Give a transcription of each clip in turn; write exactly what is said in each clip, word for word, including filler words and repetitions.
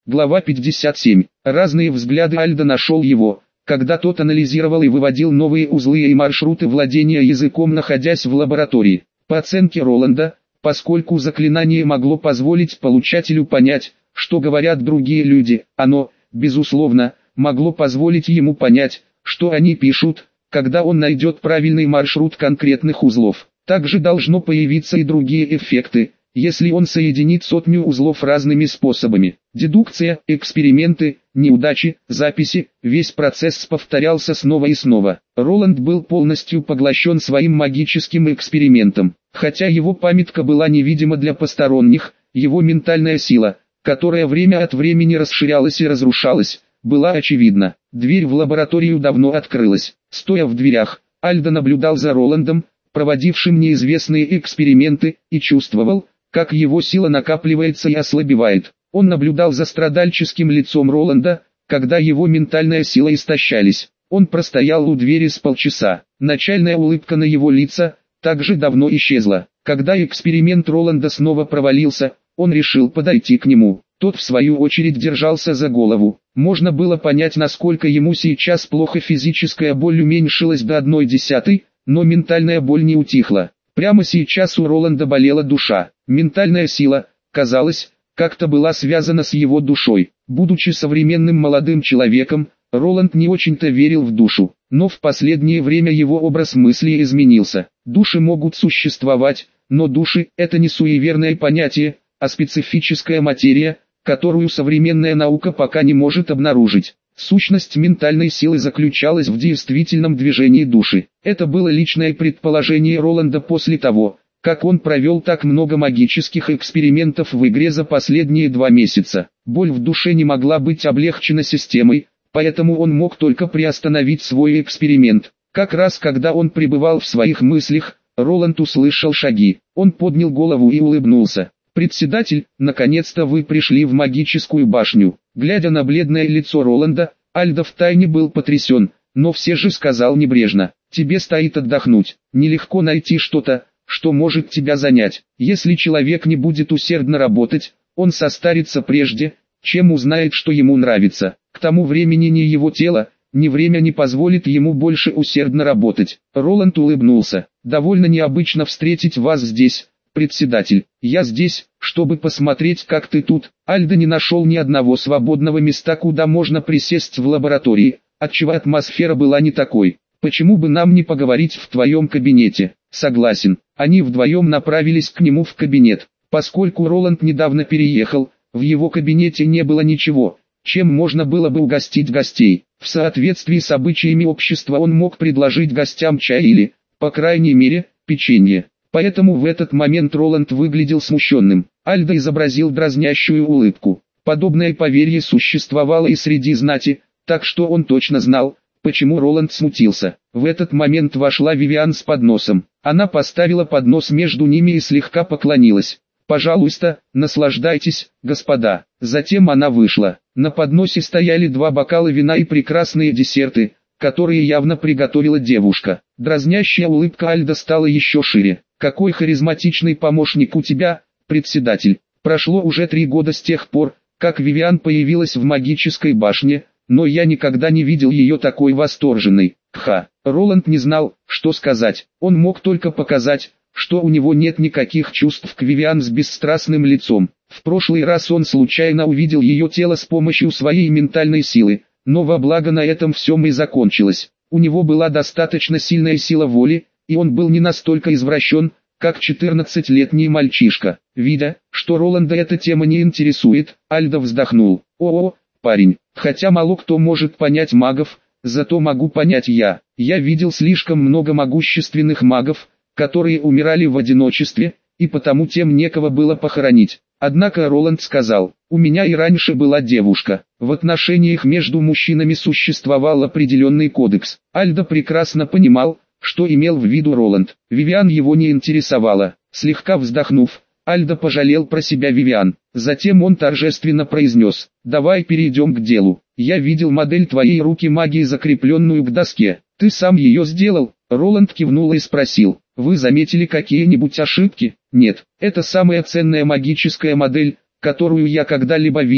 Глава пятьдесят семь. Разные взгляды. Альдо нашел его, когда тот анализировал и выводил новые узлы и маршруты владения языком, находясь в лаборатории. По оценке Роланда, поскольку заклинание могло позволить получателю понять, что говорят другие люди, оно, безусловно, могло позволить ему понять, что они пишут, когда он найдет правильный маршрут конкретных узлов. Также должно появиться и другие эффекты, если он соединит сотню узлов разными способами. Дедукция, эксперименты, неудачи, записи, весь процесс повторялся снова и снова. Роланд был полностью поглощен своим магическим экспериментом. Хотя его памятка была невидима для посторонних, его ментальная сила, которая время от времени расширялась и разрушалась, была очевидна. Дверь в лабораторию давно открылась. Стоя в дверях, Альдо наблюдал за Роландом, проводившим неизвестные эксперименты, и чувствовал, как его сила накапливается и ослабевает. Он наблюдал за страдальческим лицом Роланда, когда его ментальная сила истощались. Он простоял у двери с полчаса. Начальная улыбка на его лице также давно исчезла. Когда эксперимент Роланда снова провалился, он решил подойти к нему. Тот в свою очередь держался за голову. Можно было понять, насколько ему сейчас плохо. Физическая боль уменьшилась до одной десятой, но ментальная боль не утихла. Прямо сейчас у Роланда болела душа. Ментальная сила, казалось, как-то была связана с его душой. Будучи современным молодым человеком, Роланд не очень-то верил в душу, но в последнее время его образ мысли изменился. Души могут существовать, но души – это не суеверное понятие, а специфическая материя, которую современная наука пока не может обнаружить. Сущность ментальной силы заключалась в действительном движении души. Это было личное предположение Роланда после того, как он провел так много магических экспериментов в игре за последние два месяца. Боль в душе не могла быть облегчена системой, поэтому он мог только приостановить свой эксперимент. Как раз когда он пребывал в своих мыслях, Роланд услышал шаги. Он поднял голову и улыбнулся. «Председатель, наконец-то вы пришли в магическую башню». Глядя на бледное лицо Роланда, Альдо втайне был потрясен, но все же сказал небрежно: «Тебе стоит отдохнуть. Нелегко найти что-то, что может тебя занять. Если человек не будет усердно работать, он состарится прежде, чем узнает, что ему нравится. К тому времени ни его тело, ни время не позволит ему больше усердно работать». Роланд улыбнулся. «Довольно необычно встретить вас здесь, председатель. Я здесь, чтобы посмотреть, как ты тут». Альдо не нашел ни одного свободного места, куда можно присесть в лаборатории, отчего атмосфера была не такой. «Почему бы нам не поговорить в твоем кабинете?» «Согласен». Они вдвоем направились к нему в кабинет. Поскольку Роланд недавно переехал, в его кабинете не было ничего, чем можно было бы угостить гостей. В соответствии с обычаями общества он мог предложить гостям чай или, по крайней мере, печенье. Поэтому в этот момент Роланд выглядел смущенным. Альдо изобразил дразнящую улыбку. Подобное поверье существовало и среди знати, так что он точно знал, почему Роланд смутился. В этот момент вошла Вивиан с подносом. Она поставила поднос между ними и слегка поклонилась. «Пожалуйста, наслаждайтесь, господа». Затем она вышла. На подносе стояли два бокала вина и прекрасные десерты, которые явно приготовила девушка. Дразнящая улыбка Альдо стала еще шире. «Какой харизматичный помощник у тебя, председатель». Прошло уже три года с тех пор, как Вивиан появилась в магической башне, но я никогда не видел ее такой восторженной. Кха. Роланд не знал, что сказать. Он мог только показать, что у него нет никаких чувств к Вивиан с бесстрастным лицом. В прошлый раз он случайно увидел ее тело с помощью своей ментальной силы, но во благо на этом всем и закончилось. У него была достаточно сильная сила воли, и он был не настолько извращен, как четырнадцатилетний мальчишка. Видя, что Роланда эта тема не интересует, Альдо вздохнул. «О-о, парень, хотя мало кто может понять магов, зато могу понять я. Я видел слишком много могущественных магов, которые умирали в одиночестве, и потому тем некого было похоронить». Однако Роланд сказал: «У меня и раньше была девушка». В отношениях между мужчинами существовал определенный кодекс. Альдо прекрасно понимал, что имел в виду Роланд. Вивиан его не интересовала. Слегка вздохнув, Альдо пожалел про себя Вивиан. Затем он торжественно произнес: «Давай перейдем к делу. Я видел модель твоей руки магии, закрепленную к доске. Ты сам ее сделал?» Роланд кивнул и спросил: «Вы заметили какие-нибудь ошибки?» «Нет, это самая ценная магическая модель, которую я когда-либо видел»,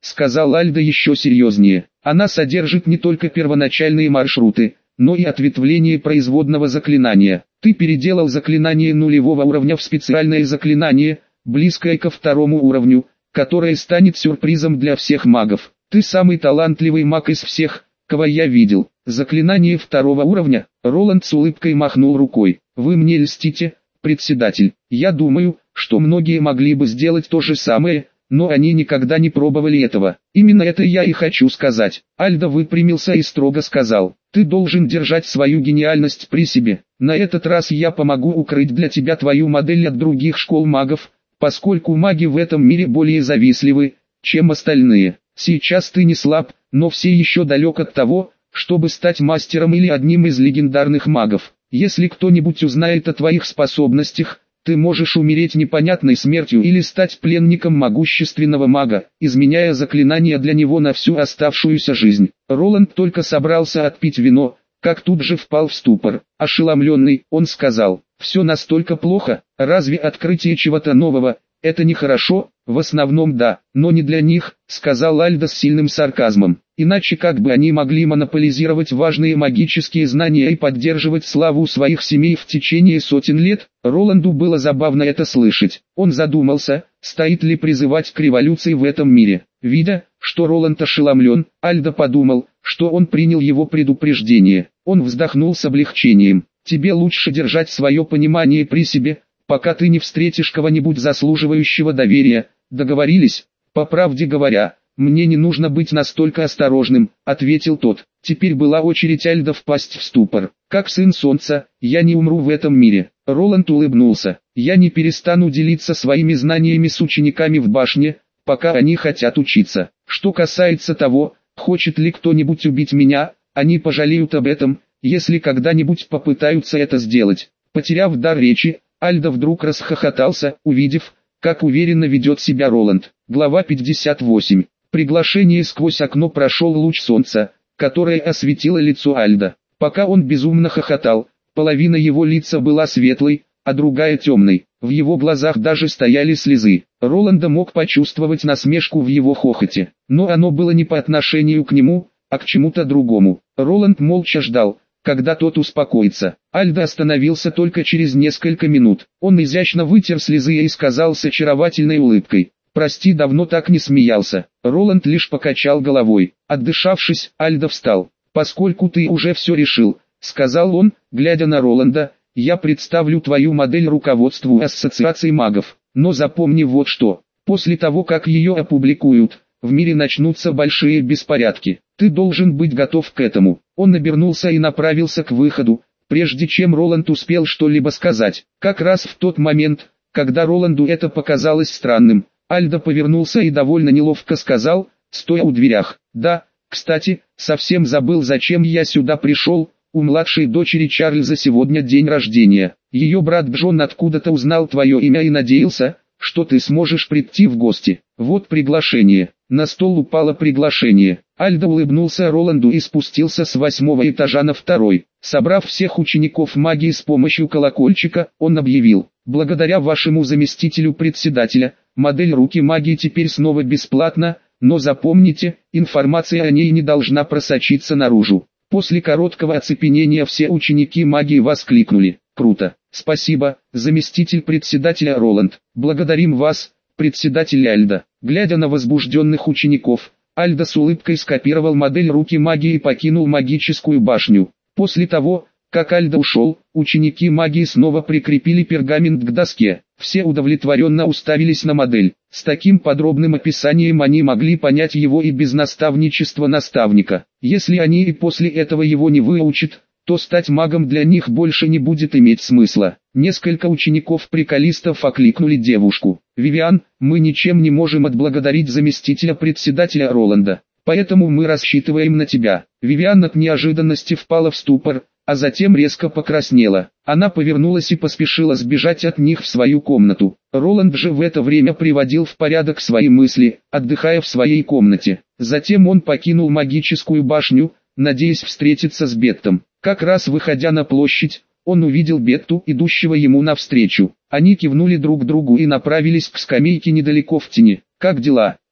сказал Альдо еще серьезнее. Она содержит не только первоначальные маршруты, но и ответвление производного заклинания. Ты переделал заклинание нулевого уровня в специальное заклинание, близкое ко второму уровню, которое станет сюрпризом для всех магов. Ты самый талантливый маг из всех, кого я видел. Заклинание второго уровня. Роланд с улыбкой махнул рукой. Вы мне льстите, председатель. Я думаю, что многие могли бы сделать то же самое, но они никогда не пробовали этого. Именно это я и хочу сказать. Альдо выпрямился и строго сказал: ты должен держать свою гениальность при себе. На этот раз я помогу укрыть для тебя твою модель от других школ магов, поскольку маги в этом мире более завистливы, чем остальные. Сейчас ты не слаб, но все еще далек от того, чтобы стать мастером или одним из легендарных магов. Если кто-нибудь узнает о твоих способностях, ты можешь умереть непонятной смертью или стать пленником могущественного мага, изменяя заклинание для него на всю оставшуюся жизнь. Роланд только собрался отпить вино, как тут же впал в ступор. Ошеломленный, он сказал: все настолько плохо, разве открытие чего-то нового — это нехорошо? В основном да, но не для них, сказал Альдо с сильным сарказмом. Иначе как бы они могли монополизировать важные магические знания и поддерживать славу своих семей в течение сотен лет? Роланду было забавно это слышать. Он задумался, стоит ли призывать к революции в этом мире. Видя, что Роланд ошеломлен, Альдо подумал, что он принял его предупреждение. Он вздохнул с облегчением. Тебе лучше держать свое понимание при себе, пока ты не встретишь кого-нибудь заслуживающего доверия. Договорились? По правде говоря, мне не нужно быть настолько осторожным, ответил тот. Теперь была очередь Альдо впасть в ступор. Как сын солнца, я не умру в этом мире. Роланд улыбнулся. Я не перестану делиться своими знаниями с учениками в башне, пока они хотят учиться. Что касается того, хочет ли кто-нибудь убить меня, они пожалеют об этом, если когда-нибудь попытаются это сделать. Потеряв дар речи, Альдо вдруг расхохотался, увидев, как уверенно ведет себя Роланд. Глава пятьдесят восемь. Приглашение. Сквозь окно прошел луч солнца, которое осветило лицо Альдо. Пока он безумно хохотал, половина его лица была светлой, а другая темной. В его глазах даже стояли слезы. Роланда мог почувствовать насмешку в его хохоте, но оно было не по отношению к нему, а к чему-то другому. Роланд молча ждал, когда тот успокоится. Альдо остановился только через несколько минут. Он изящно вытер слезы и сказал с очаровательной улыбкой: «Прости, давно так не смеялся». Роланд лишь покачал головой. Отдышавшись, Альдо встал. «Поскольку ты уже все решил», — сказал он, глядя на Роланда, — «я представлю твою модель руководству Ассоциации магов. Но запомни вот что. После того, как ее опубликуют, в мире начнутся большие беспорядки. Ты должен быть готов к этому». Он обернулся и направился к выходу, прежде чем Роланд успел что-либо сказать. Как раз в тот момент, когда Роланду это показалось странным, Альдо повернулся и довольно неловко сказал, стоя у дверях: «Да, кстати, совсем забыл, зачем я сюда пришел. У младшей дочери Чарльза сегодня день рождения. Ее брат Джон откуда-то узнал твое имя и надеялся, что ты сможешь прийти в гости. Вот приглашение». На стол упало приглашение. Альдо улыбнулся Роланду и спустился с восьмого этажа на второй. Собрав всех учеников магии с помощью колокольчика, он объявил: «Благодаря вашему заместителю председателя, модель руки магии теперь снова бесплатна, но запомните, информация о ней не должна просочиться наружу». После короткого оцепенения все ученики магии воскликнули: «Круто! Спасибо, заместитель председателя Роланд! Благодарим вас, председатель Альдо». Глядя на возбужденных учеников, Альдо с улыбкой скопировал модель руки магии и покинул магическую башню. После того, как Альдо ушел, ученики магии снова прикрепили пергамент к доске. Все удовлетворенно уставились на модель. С таким подробным описанием они могли понять его и без наставничества наставника. Если они и после этого его не выучат, то стать магом для них больше не будет иметь смысла. Несколько учеников-приколистов окликнули девушку: «Вивиан, мы ничем не можем отблагодарить заместителя председателя Роланда, поэтому мы рассчитываем на тебя». Вивиан от неожиданности впала в ступор, а затем резко покраснела. Она повернулась и поспешила сбежать от них в свою комнату. Роланд же в это время приводил в порядок свои мысли, отдыхая в своей комнате. Затем он покинул магическую башню, надеясь встретиться с Беттом. Как раз выходя на площадь, он увидел Бетту, идущего ему навстречу. Они кивнули друг другу и направились к скамейке недалеко в тени. «Как дела?»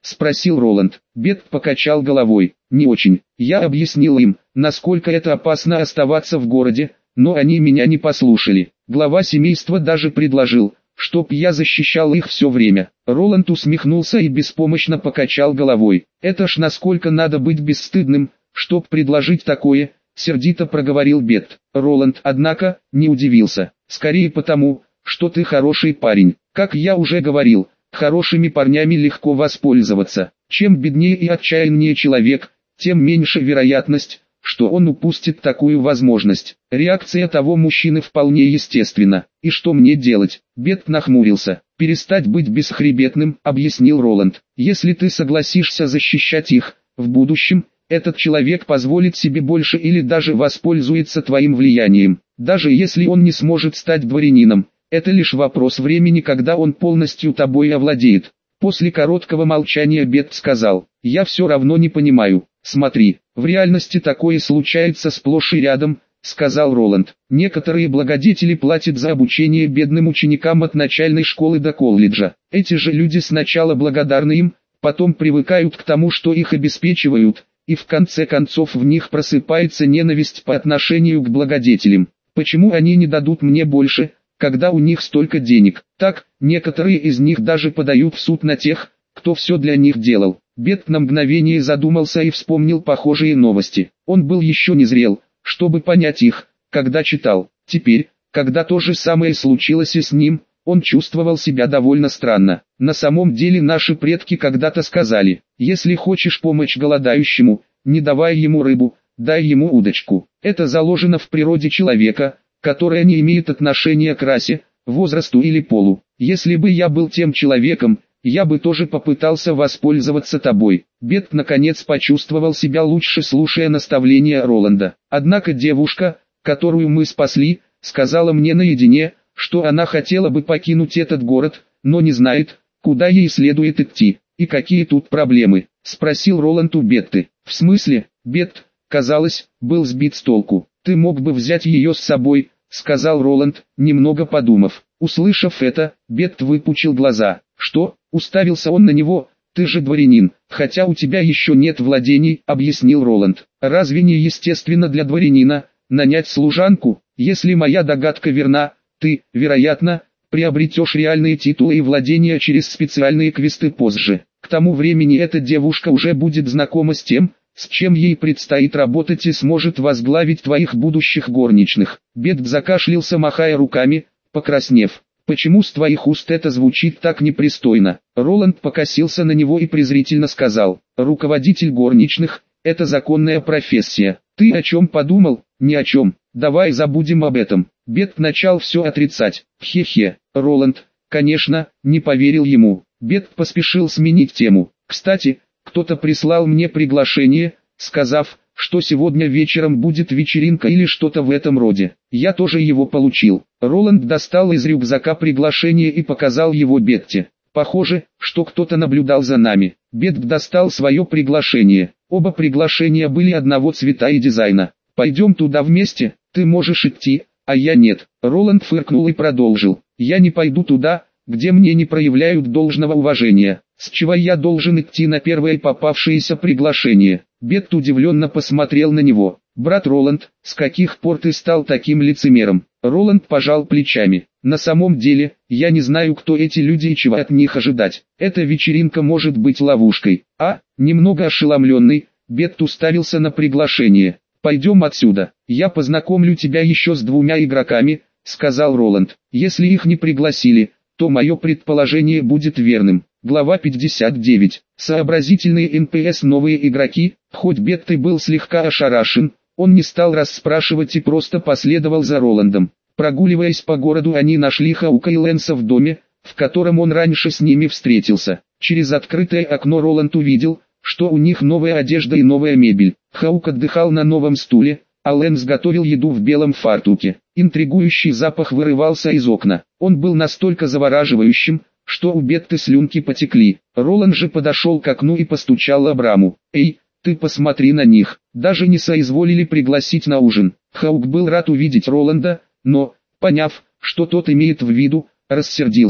— спросил Роланд. Бет покачал головой. «Не очень. Я объяснил им, насколько это опасно оставаться в городе, но они меня не послушали. Глава семейства даже предложил, чтоб я защищал их все время». Роланд усмехнулся и беспомощно покачал головой. «Это ж насколько надо быть бесстыдным, чтоб предложить такое», — сердито проговорил Бет. Роланд, однако, не удивился. «Скорее потому, что ты хороший парень. Как я уже говорил, хорошими парнями легко воспользоваться. Чем беднее и отчаяннее человек, тем меньше вероятность, что он упустит такую возможность». Реакция того мужчины вполне естественна. «И что мне делать?» Бет нахмурился. «Перестать быть бесхребетным», — объяснил Роланд. «Если ты согласишься защищать их, в будущем, этот человек позволит себе больше или даже воспользуется твоим влиянием. Даже если он не сможет стать дворянином, это лишь вопрос времени, когда он полностью тобой овладеет». После короткого молчания Бет сказал: «Я все равно не понимаю. Смотри, в реальности такое случается сплошь и рядом», — сказал Роланд. «Некоторые благодетели платят за обучение бедным ученикам от начальной школы до колледжа. Эти же люди сначала благодарны им, потом привыкают к тому, что их обеспечивают, и в конце концов в них просыпается ненависть по отношению к благодетелям. Почему они не дадут мне больше, когда у них столько денег? Так, некоторые из них даже подают в суд на тех, кто все для них делал». Бет на мгновение задумался и вспомнил похожие новости. Он был еще не зрел, чтобы понять их, когда читал. Теперь, когда то же самое случилось и с ним, он чувствовал себя довольно странно. На самом деле наши предки когда-то сказали: «Если хочешь помочь голодающему, не давай ему рыбу, дай ему удочку». Это заложено в природе человека, которая не имеет отношения к расе, возрасту или полу. Если бы я был тем человеком, я бы тоже попытался воспользоваться тобой. Бет наконец почувствовал себя лучше, слушая наставления Роланда. Однако девушка, которую мы спасли, сказала мне наедине, что она хотела бы покинуть этот город, но не знает, куда ей следует идти. «И какие тут проблемы?» — спросил Роланд у Бетты. «В смысле?» Бет, казалось, был сбит с толку. «Ты мог бы взять ее с собой», — сказал Роланд, немного подумав. Услышав это, Бет выпучил глаза. «Что?» — уставился он на него. «Ты же дворянин, хотя у тебя еще нет владений», — объяснил Роланд. «Разве не естественно для дворянина нанять служанку? Если моя догадка верна, ты, вероятно, приобретешь реальные титулы и владения через специальные квесты позже. К тому времени эта девушка уже будет знакома с тем, с чем ей предстоит работать, и сможет возглавить твоих будущих горничных». Бет закашлялся, махая руками, покраснев. «Почему с твоих уст это звучит так непристойно?» Роланд покосился на него и презрительно сказал: «Руководитель горничных – это законная профессия. Ты о чем подумал?» «Ни о чем. Давай забудем об этом». Бет начал все отрицать. «Хе-хе». Роланд, конечно, не поверил ему. Бет поспешил сменить тему. «Кстати, кто-то прислал мне приглашение, сказав, что сегодня вечером будет вечеринка или что-то в этом роде. Я тоже его получил». Роланд достал из рюкзака приглашение и показал его Бетте. «Похоже, что кто-то наблюдал за нами». Бет достал свое приглашение. Оба приглашения были одного цвета и дизайна. «Пойдем туда вместе, ты можешь идти, а я нет». Роланд фыркнул и продолжил: «Я не пойду туда, где мне не проявляют должного уважения. С чего я должен идти на первое попавшееся приглашение?» Бет удивленно посмотрел на него. «Брат Роланд, с каких пор ты стал таким лицемером?» Роланд пожал плечами. «На самом деле, я не знаю, кто эти люди и чего от них ожидать. Эта вечеринка может быть ловушкой». А, немного ошеломленный, Бет уставился на приглашение. «Пойдем отсюда, я познакомлю тебя еще с двумя игроками», — сказал Роланд. «Если их не пригласили, то мое предположение будет верным». Глава пятьдесят девять. Сообразительные эн пэ эс новые игроки. Хоть Бет и был слегка ошарашен, он не стал расспрашивать и просто последовал за Роландом. Прогуливаясь по городу, они нашли Хаука и Лэнса в доме, в котором он раньше с ними встретился. Через открытое окно Роланд увидел, что у них новая одежда и новая мебель. Хаук отдыхал на новом стуле, а Лэнс готовил еду в белом фартуке. Интригующий запах вырывался из окна. Он был настолько завораживающим, что у Бетты слюнки потекли. Роланд же подошел к окну и постучал об раму. «Эй, ты посмотри на них!» Даже не соизволили пригласить на ужин. Хаук был рад увидеть Роланда, но, поняв, что тот имеет в виду, рассердился.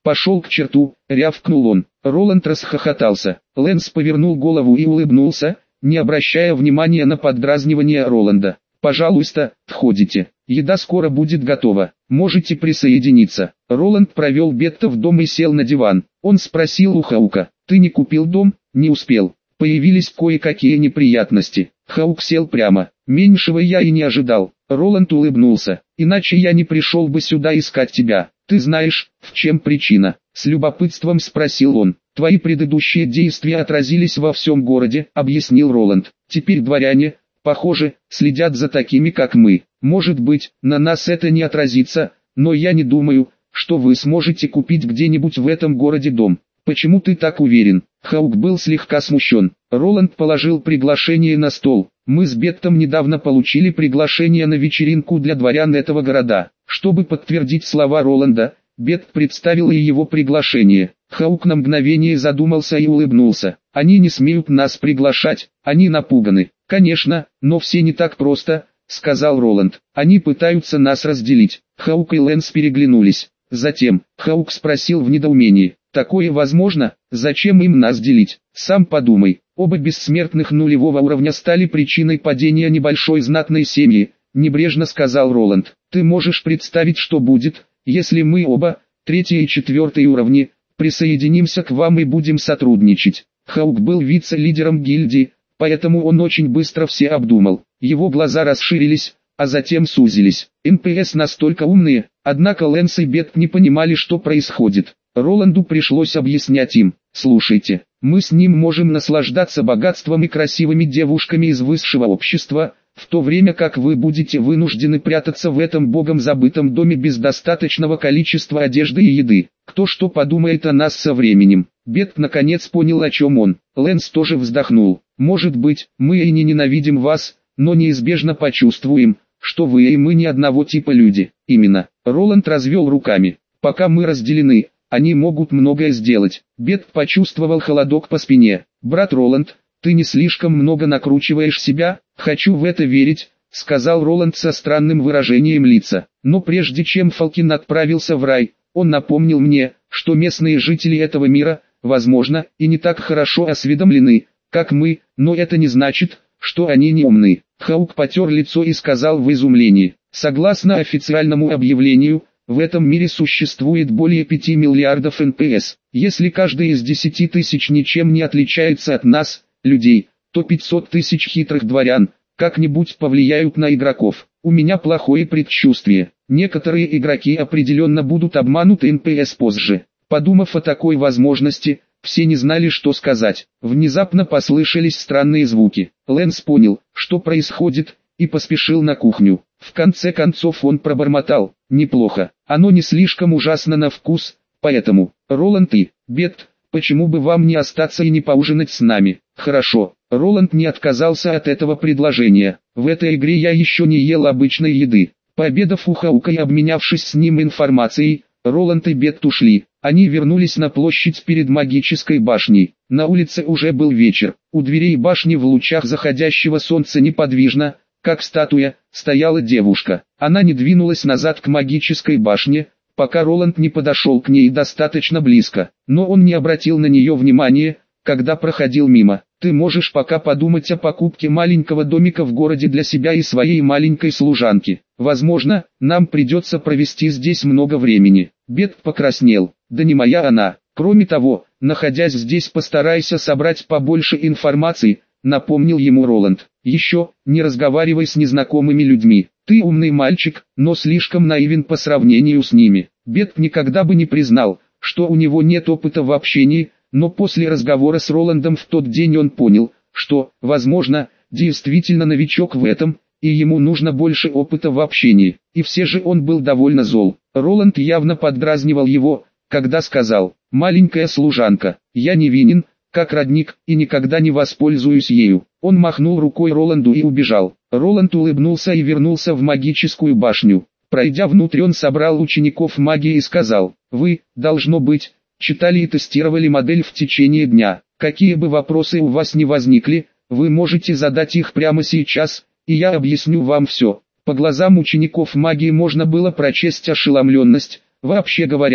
Пошел к черту, рявкнул он. Роланд расхохотался. Лэнс повернул голову и улыбнулся, не обращая внимания на поддразнивание Роланда. «Пожалуйста, входите. Еда скоро будет готова. Можете присоединиться». Роланд провел Бетта в дом и сел на диван. Он спросил у Хаука: «Ты не купил дом?» «Не успел. Появились кое-какие неприятности». Хаук сел прямо. «Меньшего я и не ожидал». Роланд улыбнулся. «Иначе я не пришел бы сюда искать тебя. Ты знаешь, в чем причина?» С любопытством спросил он. «Твои предыдущие действия отразились во всем городе», — объяснил Роланд. «Теперь дворяне, похоже, следят за такими, как мы. Может быть, на нас это не отразится, но я не думаю, что вы сможете купить где-нибудь в этом городе дом». «Почему ты так уверен?» Хаук был слегка смущен. Роланд положил приглашение на стол. «Мы с Беттом недавно получили приглашение на вечеринку для дворян этого города». Чтобы подтвердить слова Роланда, Бетт представил и его приглашение. Хаук на мгновение задумался и улыбнулся. «Они не смеют нас приглашать, они напуганы». «Конечно, но все не так просто», — сказал Роланд. «Они пытаются нас разделить». Хаук и Лэнс переглянулись. Затем, Хаук спросил в недоумении: «Такое возможно? Зачем им нас делить? Сам подумай, оба бессмертных нулевого уровня стали причиной падения небольшой знатной семьи», — небрежно сказал Роланд. «Ты можешь представить, что будет, если мы оба, третий и четвертый уровни, присоединимся к вам и будем сотрудничать». Хаук был вице-лидером гильдии, поэтому он очень быстро все обдумал. Его глаза расширились, а затем сузились. эн пи эс настолько умные, однако Лэнс и Бетт не понимали, что происходит. Роланду пришлось объяснять им: «Слушайте, мы с ним можем наслаждаться богатством и красивыми девушками из высшего общества, в то время как вы будете вынуждены прятаться в этом богом забытом доме без достаточного количества одежды и еды. Кто что подумает о нас со временем?» Бетт наконец понял, о чем он. Лэнс тоже вздохнул. «Может быть, мы и не ненавидим вас, но неизбежно почувствуем, что вы и мы не одного типа люди». «Именно». Роланд развел руками. «Пока мы разделены, они могут многое сделать». Бетт почувствовал холодок по спине. «Брат Роланд, ты не слишком много накручиваешь себя?» «Хочу в это верить», — сказал Роланд со странным выражением лица. «Но прежде чем Фалкин отправился в рай, он напомнил мне, что местные жители этого мира, возможно, и не так хорошо осведомлены, как мы, но это не значит, что они не умны». Хаук потер лицо и сказал в изумлении: «Согласно официальному объявлению, в этом мире существует более пяти миллиардов эн пи эс. Если каждый из десяти тысяч ничем не отличается от нас, людей, то пятьсот тысяч хитрых дворян как-нибудь повлияют на игроков. У меня плохое предчувствие. Некоторые игроки определенно будут обмануты эн пи эс позже». Подумав о такой возможности, все не знали, что сказать. Внезапно послышались странные звуки. Лэнс понял, что происходит, и поспешил на кухню. В конце концов он пробормотал: «Неплохо. Оно не слишком ужасно на вкус, поэтому, Роланд и Бетт, почему бы вам не остаться и не поужинать с нами?» «Хорошо». Роланд не отказался от этого предложения. «В этой игре я еще не ел обычной еды». Пообедав у Хаука и обменявшись с ним информацией, Роланд и Бетт ушли. Они вернулись на площадь перед магической башней. На улице уже был вечер. У дверей башни в лучах заходящего солнца неподвижно, как статуя, стояла девушка. Она не двинулась назад к магической башне, пока Роланд не подошел к ней достаточно близко. Но он не обратил на нее внимания, когда проходил мимо. «Ты можешь пока подумать о покупке маленького домика в городе для себя и своей маленькой служанки. Возможно, нам придется провести здесь много времени». Бетт покраснел. «Да не моя она. Кроме того, находясь здесь, постарайся собрать побольше информации», напомнил ему Роланд. «Еще, не разговаривай с незнакомыми людьми. Ты умный мальчик, но слишком наивен по сравнению с ними». Бетт никогда бы не признал, что у него нет опыта в общении, но после разговора с Роландом в тот день он понял, что, возможно, действительно новичок в этом, и ему нужно больше опыта в общении. И все же он был довольно зол. Роланд явно поддразнивал его, когда сказал: «Маленькая служанка, я невинен, как родник, и никогда не воспользуюсь ею». Он махнул рукой Роланду и убежал. Роланд улыбнулся и вернулся в магическую башню. Пройдя внутрь, он собрал учеников магии и сказал: «Вы, должно быть, читали и тестировали модель в течение дня. Какие бы вопросы у вас ни возникли, вы можете задать их прямо сейчас, и я объясню вам все». По глазам учеников магии можно было прочесть ошеломленность. «Вообще говоря,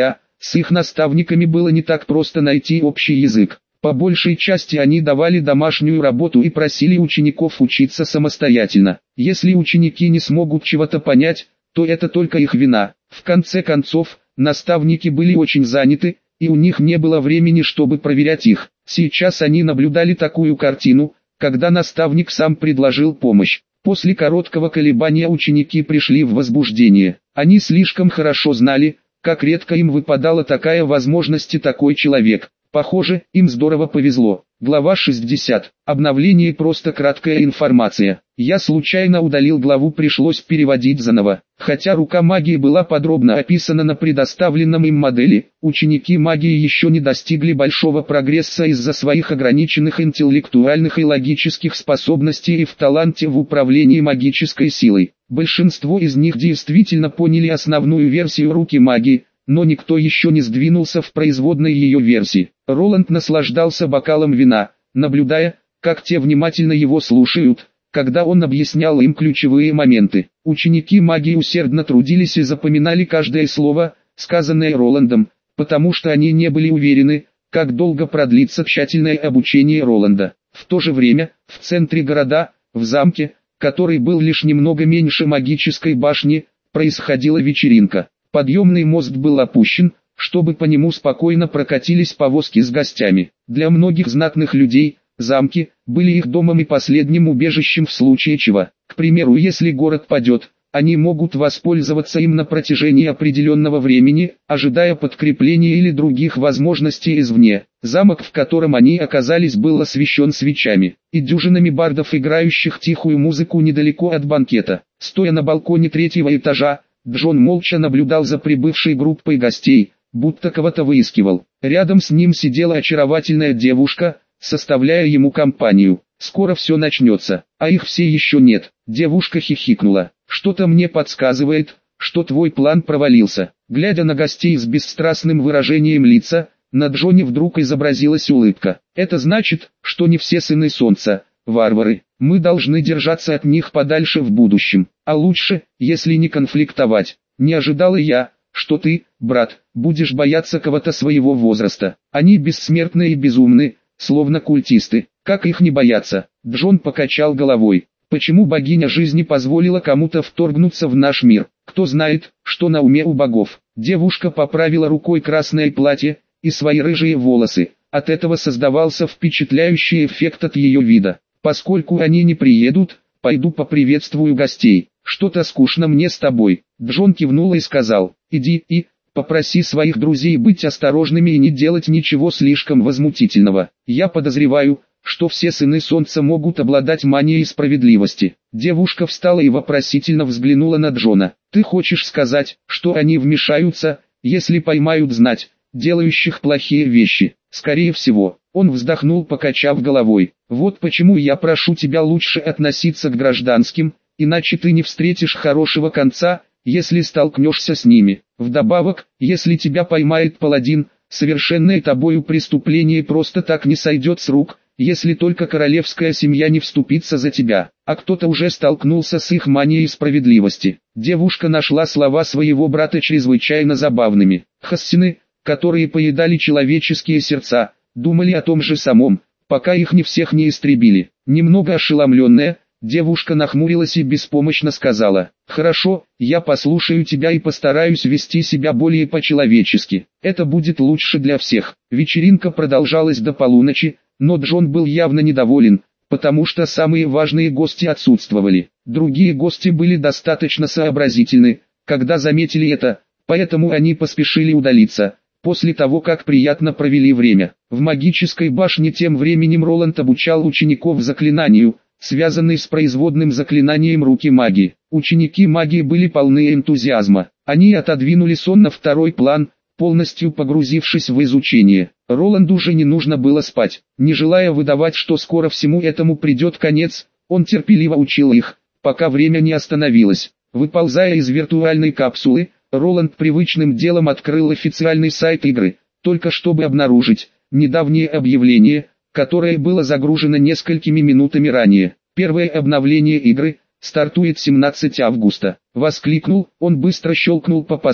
С их наставниками было не так просто найти общий язык. По большей части они давали домашнюю работу и просили учеников учиться самостоятельно. Если ученики не смогут чего-то понять, то это только их вина. В конце концов, наставники были очень заняты, и у них не было времени, чтобы проверять их. Сейчас они наблюдали такую картину, когда наставник сам предложил помощь. После короткого колебания ученики пришли в возбуждение. Они слишком хорошо знали, как редко им выпадала такая возможность и такой человек. Похоже, им здорово повезло. Глава шестьдесят. Обновление просто краткая информация. Я случайно удалил главу, пришлось переводить заново. Хотя рука магии была подробно описана на предоставленном им модели, ученики магии еще не достигли большого прогресса из-за своих ограниченных интеллектуальных и логических способностей и в таланте в управлении магической силой. Большинство из них действительно поняли основную версию руки магии, но никто еще не сдвинулся в производной ее версии. Роланд наслаждался бокалом вина, наблюдая, как те внимательно его слушают, когда он объяснял им ключевые моменты. Ученики магии усердно трудились и запоминали каждое слово, сказанное Роландом, потому что они не были уверены, как долго продлится тщательное обучение Роланда. В то же время, в центре города, в замке, который был лишь немного меньше магической башни, происходила вечеринка. Подъемный мост был опущен, чтобы по нему спокойно прокатились повозки с гостями. Для многих знатных людей, замки были их домом и последним убежищем в случае чего. К примеру, если город падет, они могут воспользоваться им на протяжении определенного времени, ожидая подкрепления или других возможностей извне. Замок, в котором они оказались, был освещен свечами и дюжинами бардов, играющих тихую музыку недалеко от банкета. Стоя на балконе третьего этажа, Джон молча наблюдал за прибывшей группой гостей, будто кого-то выискивал. Рядом с ним сидела очаровательная девушка, составляя ему компанию. «Скоро все начнется, а их все еще нет». Девушка хихикнула. «Что-то мне подсказывает, что твой план провалился». Глядя на гостей с бесстрастным выражением лица, на Джоне вдруг изобразилась улыбка. «Это значит, что не все сыны солнца варвары. Мы должны держаться от них подальше в будущем, а лучше, если не конфликтовать. Не ожидала я, что ты, брат, будешь бояться кого-то своего возраста. Они бессмертны и безумны, словно культисты. Как их не бояться?» Джон покачал головой. «Почему богиня жизни позволила кому-то вторгнуться в наш мир? Кто знает, что на уме у богов?» Девушка поправила рукой красное платье и свои рыжие волосы. От этого создавался впечатляющий эффект от ее вида. «Поскольку они не приедут, пойду поприветствую гостей. Что-то скучно мне с тобой». Джон кивнул и сказал: «Иди и попроси своих друзей быть осторожными и не делать ничего слишком возмутительного. Я подозреваю, что все сыны солнца могут обладать манией справедливости». Девушка встала и вопросительно взглянула на Джона. «Ты хочешь сказать, что они вмешаются, если поймают знать, делающих плохие вещи?» «Скорее всего». Он вздохнул, покачав головой. «Вот почему я прошу тебя лучше относиться к гражданским, иначе ты не встретишь хорошего конца, если столкнешься с ними. Вдобавок, если тебя поймает паладин, совершенное тобою преступление просто так не сойдет с рук, если только королевская семья не вступится за тебя, а кто-то уже столкнулся с их манией справедливости». Девушка нашла слова своего брата чрезвычайно забавными. Хассины, которые поедали человеческие сердца, думали о том же самом, пока их не всех не истребили. Немного ошеломленная, девушка нахмурилась и беспомощно сказала: «Хорошо, я послушаю тебя и постараюсь вести себя более по-человечески. Это будет лучше для всех». Вечеринка продолжалась до полуночи, но Джон был явно недоволен, потому что самые важные гости отсутствовали. Другие гости были достаточно сообразительны, когда заметили это, поэтому они поспешили удалиться, после того как приятно провели время. В магической башне тем временем Роланд обучал учеников заклинанию, связанной с производным заклинанием руки магии. Ученики магии были полны энтузиазма. Они отодвинули сон на второй план, полностью погрузившись в изучение. Роланду уже не нужно было спать. Не желая выдавать, что скоро всему этому придет конец, он терпеливо учил их, пока время не остановилось. Выползая из виртуальной капсулы, Роланд привычным делом открыл официальный сайт игры, только чтобы обнаружить недавнее объявление, которое было загружено несколькими минутами ранее. Первое обновление игры стартует семнадцатого августа. Воскликнул, он быстро щелкнул по посту.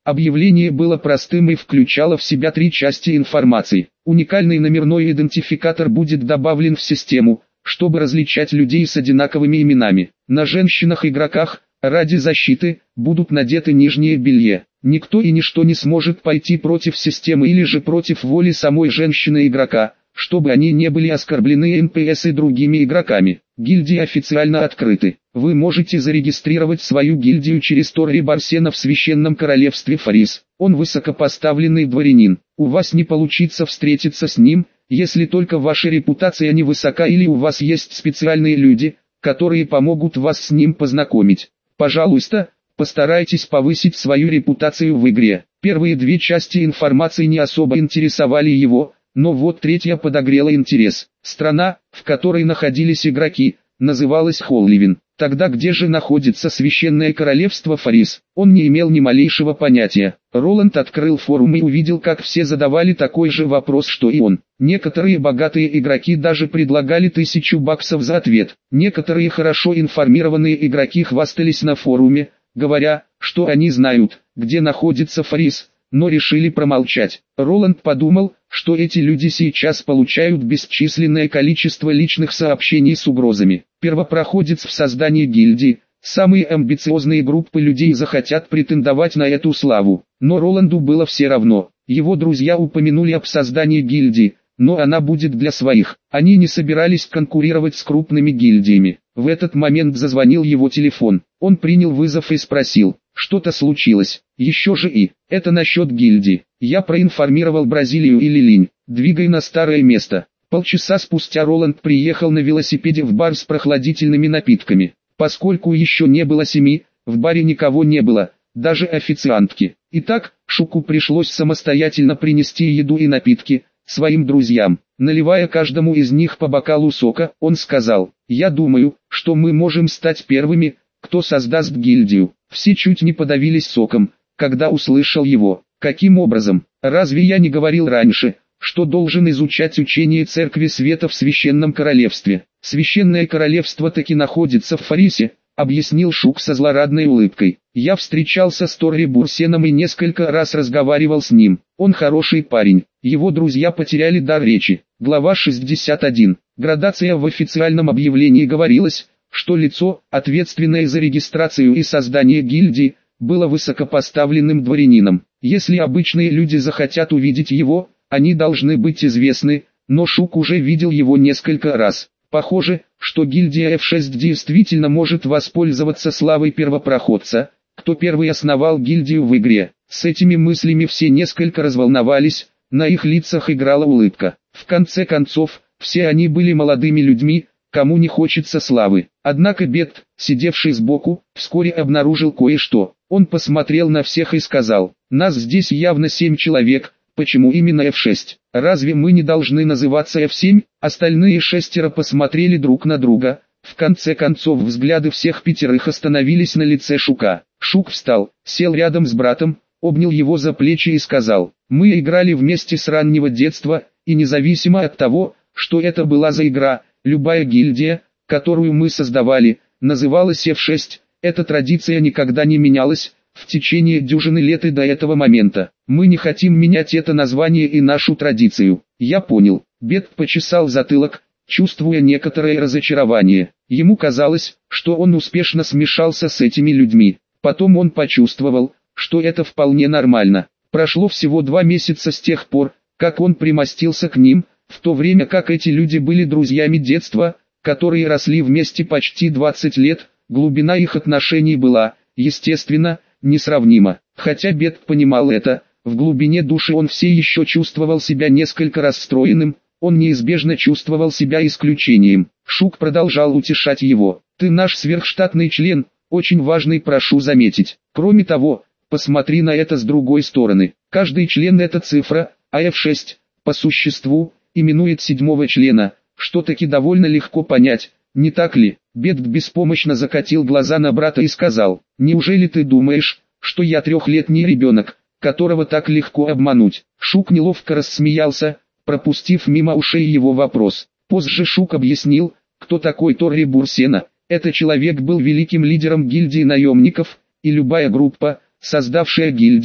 Объявление было простым и включало в себя три части информации. Уникальный номерной идентификатор будет добавлен в систему, чтобы различать людей с одинаковыми именами. На женщинах-игроках, ради защиты, будут надеты нижнее белье. Никто и ничто не сможет пойти против системы или же против воли самой женщины-игрока, чтобы они не были оскорблены эн пи эс и другими игроками. Гильдии официально открыты. Вы можете зарегистрировать свою гильдию через Торри Барсена в Священном Королевстве Фарис. Он высокопоставленный дворянин. У вас не получится встретиться с ним, если только ваша репутация не высока или у вас есть специальные люди, которые помогут вас с ним познакомить. Пожалуйста, постарайтесь повысить свою репутацию в игре. Первые две части информации не особо интересовали его, но вот третья подогрела интерес. Страна, в которой находились игроки, называлась Холливин. Тогда где же находится Священное Королевство Фарис? Он не имел ни малейшего понятия. Роланд открыл форум и увидел, как все задавали такой же вопрос, что и он. Некоторые богатые игроки даже предлагали тысячу баксов за ответ. Некоторые хорошо информированные игроки хвастались на форуме, говоря, что они знают, где находится Фарис, но решили промолчать. Роланд подумал, что эти люди сейчас получают бесчисленное количество личных сообщений с угрозами. Первопроходец в создании гильдии, самые амбициозные группы людей захотят претендовать на эту славу. Но Роланду было все равно. Его друзья упомянули об создании гильдии, но она будет для своих. Они не собирались конкурировать с крупными гильдиями. В этот момент зазвонил его телефон. Он принял вызов и спросил, что-то случилось. Еще же и, это насчет гильдии. Я проинформировал Бразилию и Лилинь. Двигай на старое место. Полчаса спустя Роланд приехал на велосипеде в бар с прохладительными напитками. Поскольку еще не было семи, в баре никого не было, даже официантки. Итак, Шуку пришлось самостоятельно принести еду и напитки своим друзьям. Наливая каждому из них по бокалу сока, он сказал, «Я думаю, что мы можем стать первыми, кто создаст гильдию». Все чуть не подавились соком, когда услышал его. Каким образом? Разве я не говорил раньше, что должен изучать учение Церкви Света в Священном Королевстве? Священное Королевство таки находится в Фарисе, объяснил Шук со злорадной улыбкой. Я встречался с Торри Бурсеном и несколько раз разговаривал с ним. Он хороший парень. Его друзья потеряли дар речи. Глава шестьдесят один. Градация. В официальном объявлении говорилось, что лицо, ответственное за регистрацию и создание гильдии, было высокопоставленным дворянином. Если обычные люди захотят увидеть его, они должны быть известны, но Шук уже видел его несколько раз. Похоже, что гильдия эф шесть действительно может воспользоваться славой первопроходца, кто первый основал гильдию в игре. С этими мыслями все несколько разволновались, на их лицах играла улыбка. В конце концов, все они были молодыми людьми, кому не хочется славы. Однако Бет, сидевший сбоку, вскоре обнаружил кое-что. Он посмотрел на всех и сказал, «Нас здесь явно семь человек, почему именно эф шесть? Разве мы не должны называться эф семь?» Остальные шестеро посмотрели друг на друга. В конце концов взгляды всех пятерых остановились на лице Шука. Шук встал, сел рядом с братом, обнял его за плечи и сказал, «Мы играли вместе с раннего детства, и независимо от того, что это была за игра, любая гильдия, которую мы создавали, называлась эф шесть, эта традиция никогда не менялась, в течение дюжины лет и до этого момента. Мы не хотим менять это название и нашу традицию». Я понял. Бет почесал затылок, чувствуя некоторое разочарование. Ему казалось, что он успешно смешался с этими людьми. Потом он почувствовал, что это вполне нормально. Прошло всего два месяца с тех пор, как он примостился к ним, в то время как эти люди были друзьями детства, которые росли вместе почти двадцать лет, глубина их отношений была, естественно, несравнима. Хотя Бет понимал это, в глубине души он все еще чувствовал себя несколько расстроенным, он неизбежно чувствовал себя исключением. Шук продолжал утешать его. «Ты наш сверхштатный член, очень важный, прошу заметить. Кроме того, посмотри на это с другой стороны. Каждый член — это цифра, а эф шесть, по существу, именует седьмого члена, что таки довольно легко понять, не так ли?» Бет беспомощно закатил глаза на брата и сказал, «Неужели ты думаешь, что я трехлетний ребенок, которого так легко обмануть?» Шук неловко рассмеялся, пропустив мимо ушей его вопрос. Позже Шук объяснил, кто такой Торри Бурсена. Этот человек был великим лидером гильдии наемников, и любая группа, создавшая гильдию,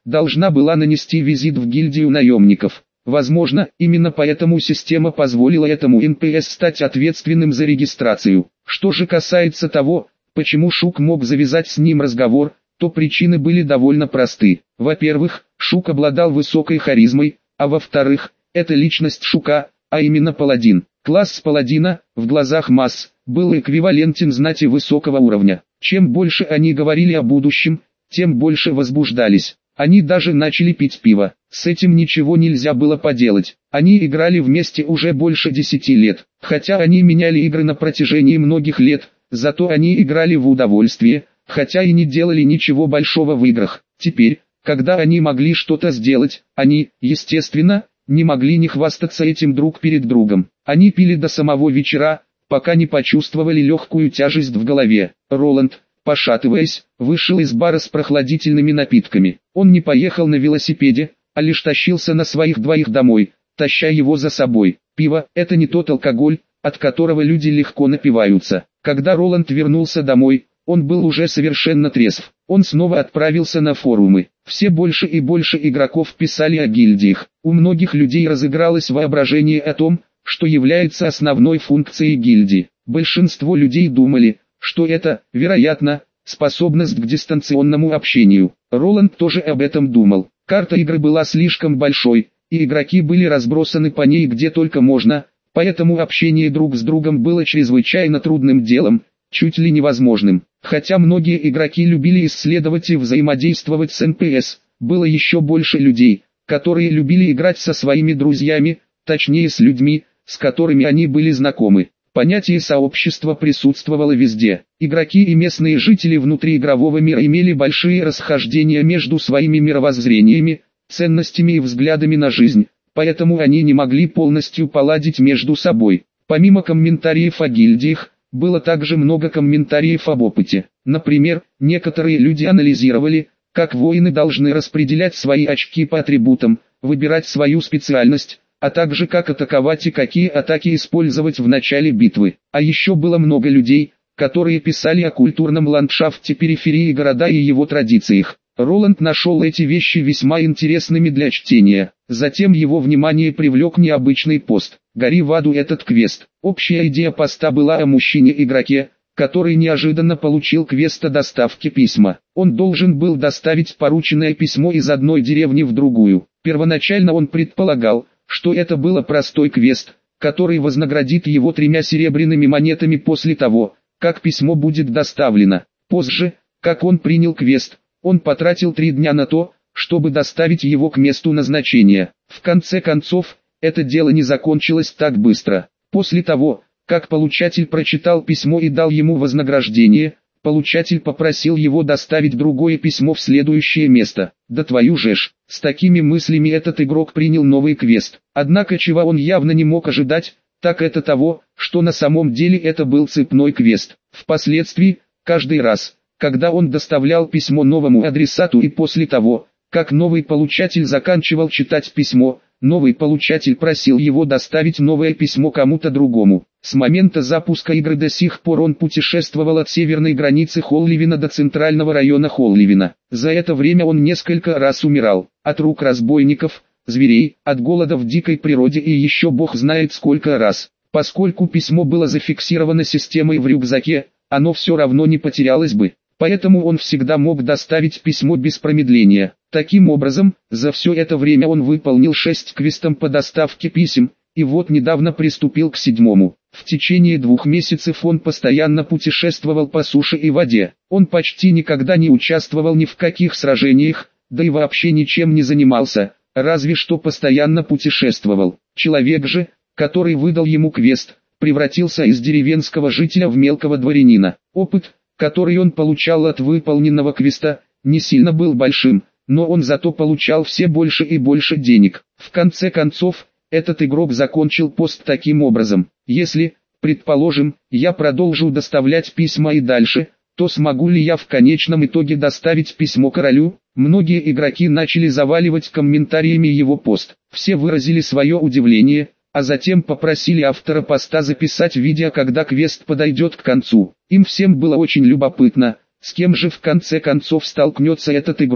должна была нанести визит в гильдию наемников. Возможно, именно поэтому система позволила этому эн пи эс стать ответственным за регистрацию. Что же касается того, почему Шук мог завязать с ним разговор, то причины были довольно просты. Во-первых, Шук обладал высокой харизмой, а во-вторых, это личность Шука, а именно паладин. Класс паладина, в глазах масс, был эквивалентен знати высокого уровня. Чем больше они говорили о будущем, тем больше возбуждались. Они даже начали пить пиво. С этим ничего нельзя было поделать. Они играли вместе уже больше десяти лет. Хотя они меняли игры на протяжении многих лет, зато они играли в удовольствие, хотя и не делали ничего большого в играх. Теперь, когда они могли что-то сделать, они, естественно, не могли не хвастаться этим друг перед другом. Они пили до самого вечера, пока не почувствовали легкую тяжесть в голове. Роланд, пошатываясь, вышел из бара с прохладительными напитками. Он не поехал на велосипеде, а лишь тащился на своих двоих домой, таща его за собой. Пиво – это не тот алкоголь, от которого люди легко напиваются. Когда Роланд вернулся домой, он был уже совершенно трезв. Он снова отправился на форумы. Все больше и больше игроков писали о гильдиях. У многих людей разыгралось воображение о том, что является основной функцией гильдии. Большинство людей думали, что это, вероятно, способность к дистанционному общению. Роланд тоже об этом думал. Карта игры была слишком большой, и игроки были разбросаны по ней где только можно, поэтому общение друг с другом было чрезвычайно трудным делом, чуть ли невозможным. Хотя многие игроки любили исследовать и взаимодействовать с эн пи эс, было еще больше людей, которые любили играть со своими друзьями, точнее с людьми, с которыми они были знакомы. Понятие сообщества присутствовало везде. Игроки и местные жители внутриигрового мира имели большие расхождения между своими мировоззрениями, ценностями и взглядами на жизнь, поэтому они не могли полностью поладить между собой. Помимо комментариев о гильдиях, было также много комментариев об опыте. Например, некоторые люди анализировали, как воины должны распределять свои очки по атрибутам, выбирать свою специальность, а также как атаковать и какие атаки использовать в начале битвы. А еще было много людей, которые писали о культурном ландшафте периферии города и его традициях. Роланд нашел эти вещи весьма интересными для чтения. Затем его внимание привлек необычный пост. «Гори в аду этот квест». Общая идея поста была о мужчине-игроке, который неожиданно получил квест о доставке письма. Он должен был доставить порученное письмо из одной деревни в другую. Первоначально он предполагал, что это было простой квест, который вознаградит его тремя серебряными монетами после того, как письмо будет доставлено. Позже, как он принял квест, он потратил три дня на то, чтобы доставить его к месту назначения. В конце концов, это дело не закончилось так быстро. После того, как получатель прочитал письмо и дал ему вознаграждение, получатель попросил его доставить другое письмо в следующее место. Да твою же ж, с такими мыслями этот игрок принял новый квест. Однако чего он явно не мог ожидать, так это того, что на самом деле это был цепной квест. Впоследствии, каждый раз, когда он доставлял письмо новому адресату и после того, как новый получатель заканчивал читать письмо, новый получатель просил его доставить новое письмо кому-то другому. С момента запуска игры до сих пор он путешествовал от северной границы Холливина до центрального района Холливина. За это время он несколько раз умирал, от рук разбойников, зверей, от голода в дикой природе и еще бог знает сколько раз. Поскольку письмо было зафиксировано системой в рюкзаке, оно все равно не потерялось бы. Поэтому он всегда мог доставить письмо без промедления. Таким образом, за все это время он выполнил шесть квестов по доставке писем, и вот недавно приступил к седьмому. В течение двух месяцев он постоянно путешествовал по суше и воде. Он почти никогда не участвовал ни в каких сражениях, да и вообще ничем не занимался, разве что постоянно путешествовал. Человек же, который выдал ему квест, превратился из деревенского жителя в мелкого дворянина. Опыт, который он получал от выполненного квеста, не сильно был большим, но он зато получал все больше и больше денег. В конце концов, этот игрок закончил пост таким образом: если, предположим, я продолжу доставлять письма и дальше, то смогу ли я в конечном итоге доставить письмо королю? Многие игроки начали заваливать комментариями его пост. Все выразили свое удивление, а затем попросили автора поста записать видео, когда квест подойдет к концу. Им всем было очень любопытно, с кем же в конце концов столкнется этот игрок.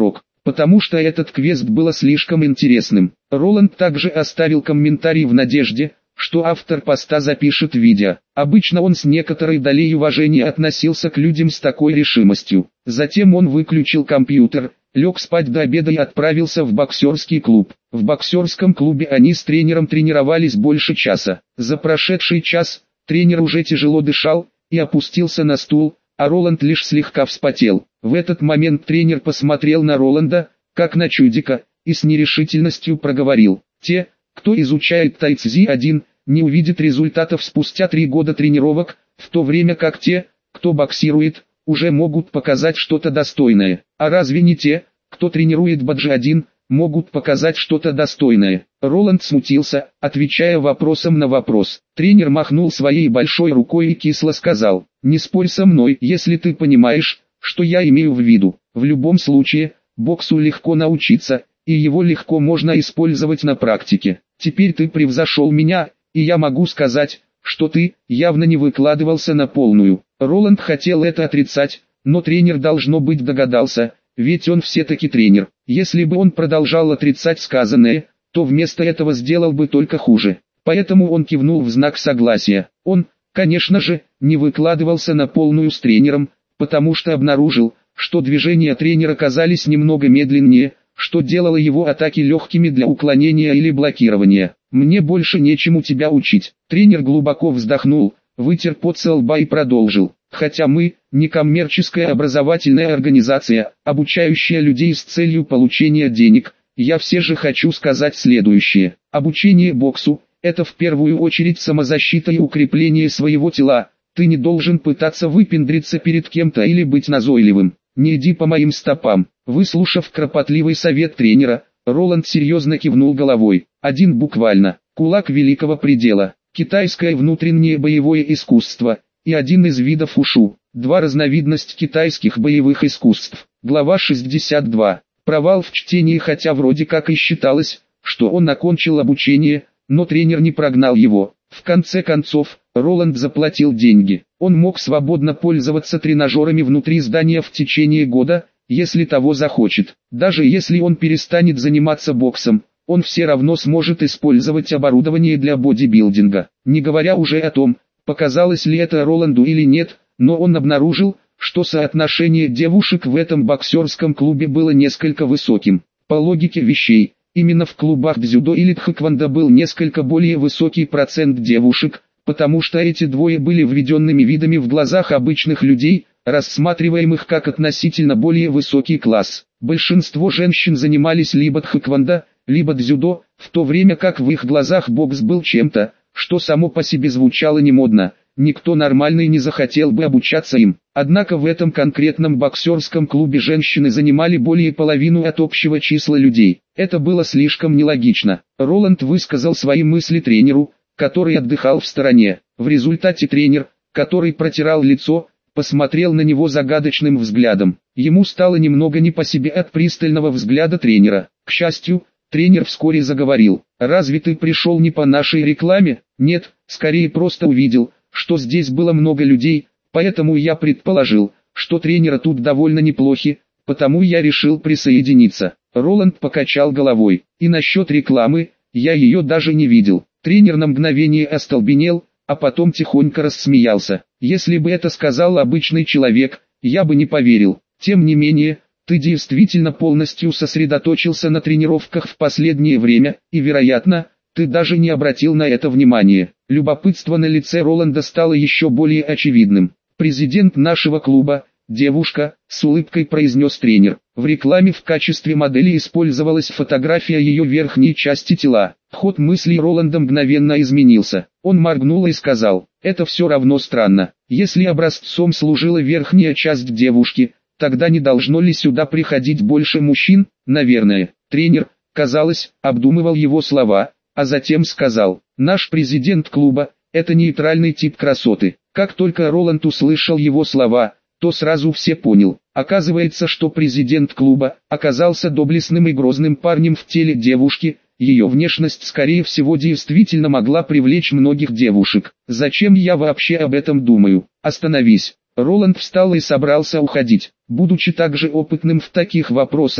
потому что этот квест было слишком интересным. Роланд также оставил комментарий в надежде, что автор поста запишет видео. Обычно он с некоторой долей уважения относился к людям с такой решимостью. Затем он выключил компьютер, лег спать до обеда и отправился в боксерский клуб. В боксерском клубе они с тренером тренировались больше часа. За прошедший час, тренер уже тяжело дышал и опустился на стул, а Роланд лишь слегка вспотел. В этот момент тренер посмотрел на Роланда, как на чудика, и с нерешительностью проговорил: «Те, кто изучает тайцзи один, не увидит результатов спустя три года тренировок, в то время как те, кто боксирует, уже могут показать что-то достойное. А разве не те, кто тренирует баджи один, могут показать что-то достойное?» Роланд смутился, отвечая вопросом на вопрос. Тренер махнул своей большой рукой и кисло сказал: «Не спорь со мной, если ты понимаешь, что я имею в виду. В любом случае, боксу легко научиться, и его легко можно использовать на практике. Теперь ты превзошел меня, и я могу сказать, что ты явно не выкладывался на полную». Роланд хотел это отрицать, но тренер должно быть догадался, ведь он все-таки тренер. Если бы он продолжал отрицать сказанное, то вместо этого сделал бы только хуже. Поэтому он кивнул в знак согласия. Он, конечно же, не выкладывался на полную с тренером, потому что обнаружил, что движения тренера казались немного медленнее, что делало его атаки легкими для уклонения или блокирования. «Мне больше нечему тебя учить». Тренер глубоко вздохнул, вытер пот со лба и продолжил: «Хотя мы – некоммерческая образовательная организация, обучающая людей с целью получения денег, я все же хочу сказать следующее. Обучение боксу – это в первую очередь самозащита и укрепление своего тела. Ты не должен пытаться выпендриться перед кем-то или быть назойливым. Не иди по моим стопам». Выслушав кропотливый совет тренера, Роланд серьезно кивнул головой. Один буквально, кулак великого предела, китайское внутреннее боевое искусство и один из видов ушу, два разновидность китайских боевых искусств. Глава шестьдесят два. Провал в чтении. Хотя вроде как и считалось, что он окончил обучение, но тренер не прогнал его. В конце концов, Роланд заплатил деньги. Он мог свободно пользоваться тренажерами внутри здания в течение года, если того захочет. Даже если он перестанет заниматься боксом, он все равно сможет использовать оборудование для бодибилдинга. Не говоря уже о том, показалось ли это Роланду или нет, но он обнаружил, что соотношение девушек в этом боксерском клубе было несколько высоким. По логике вещей, именно в клубах дзюдо или тхэквондо был несколько более высокий процент девушек, потому что эти двое были введенными видами в глазах обычных людей, рассматриваемых как относительно более высокий класс. Большинство женщин занимались либо тхэквондо, либо дзюдо, в то время как в их глазах бокс был чем-то, что само по себе звучало немодно. Никто нормальный не захотел бы обучаться им. Однако в этом конкретном боксерском клубе женщины занимали более половину от общего числа людей. Это было слишком нелогично. Роланд высказал свои мысли тренеру, который отдыхал в стороне. В результате тренер, который протирал лицо, посмотрел на него загадочным взглядом. Ему стало немного не по себе от пристального взгляда тренера. К счастью, тренер вскоре заговорил: «Разве ты пришел не по нашей рекламе?» «Нет, скорее просто увидел, что здесь было много людей, поэтому я предположил, что тренеры тут довольно неплохи, потому я решил присоединиться». Роланд покачал головой. «И насчет рекламы, я ее даже не видел». Тренер на мгновение остолбенел, а потом тихонько рассмеялся. «Если бы это сказал обычный человек, я бы не поверил. Тем не менее, ты действительно полностью сосредоточился на тренировках в последнее время, и, вероятно, ты даже не обратил на это внимания». Любопытство на лице Роланда стало еще более очевидным. «Президент нашего клуба, девушка», — с улыбкой произнес тренер. В рекламе в качестве модели использовалась фотография ее верхней части тела. Ход мыслей Роланда мгновенно изменился. Он моргнул и сказал: «Это все равно странно. Если образцом служила верхняя часть девушки, тогда не должно ли сюда приходить больше мужчин?» «Наверное». Тренер, казалось, обдумывал его слова, а затем сказал: «Наш президент клуба – это нейтральный тип красоты». Как только Роланд услышал его слова, то сразу все понял. Оказывается, что президент клуба оказался доблестным и грозным парнем в теле девушки. Ее внешность, скорее всего, действительно могла привлечь многих девушек. «Зачем я вообще об этом думаю? Остановись». Роланд встал и собрался уходить. Будучи также опытным в таких вопросах,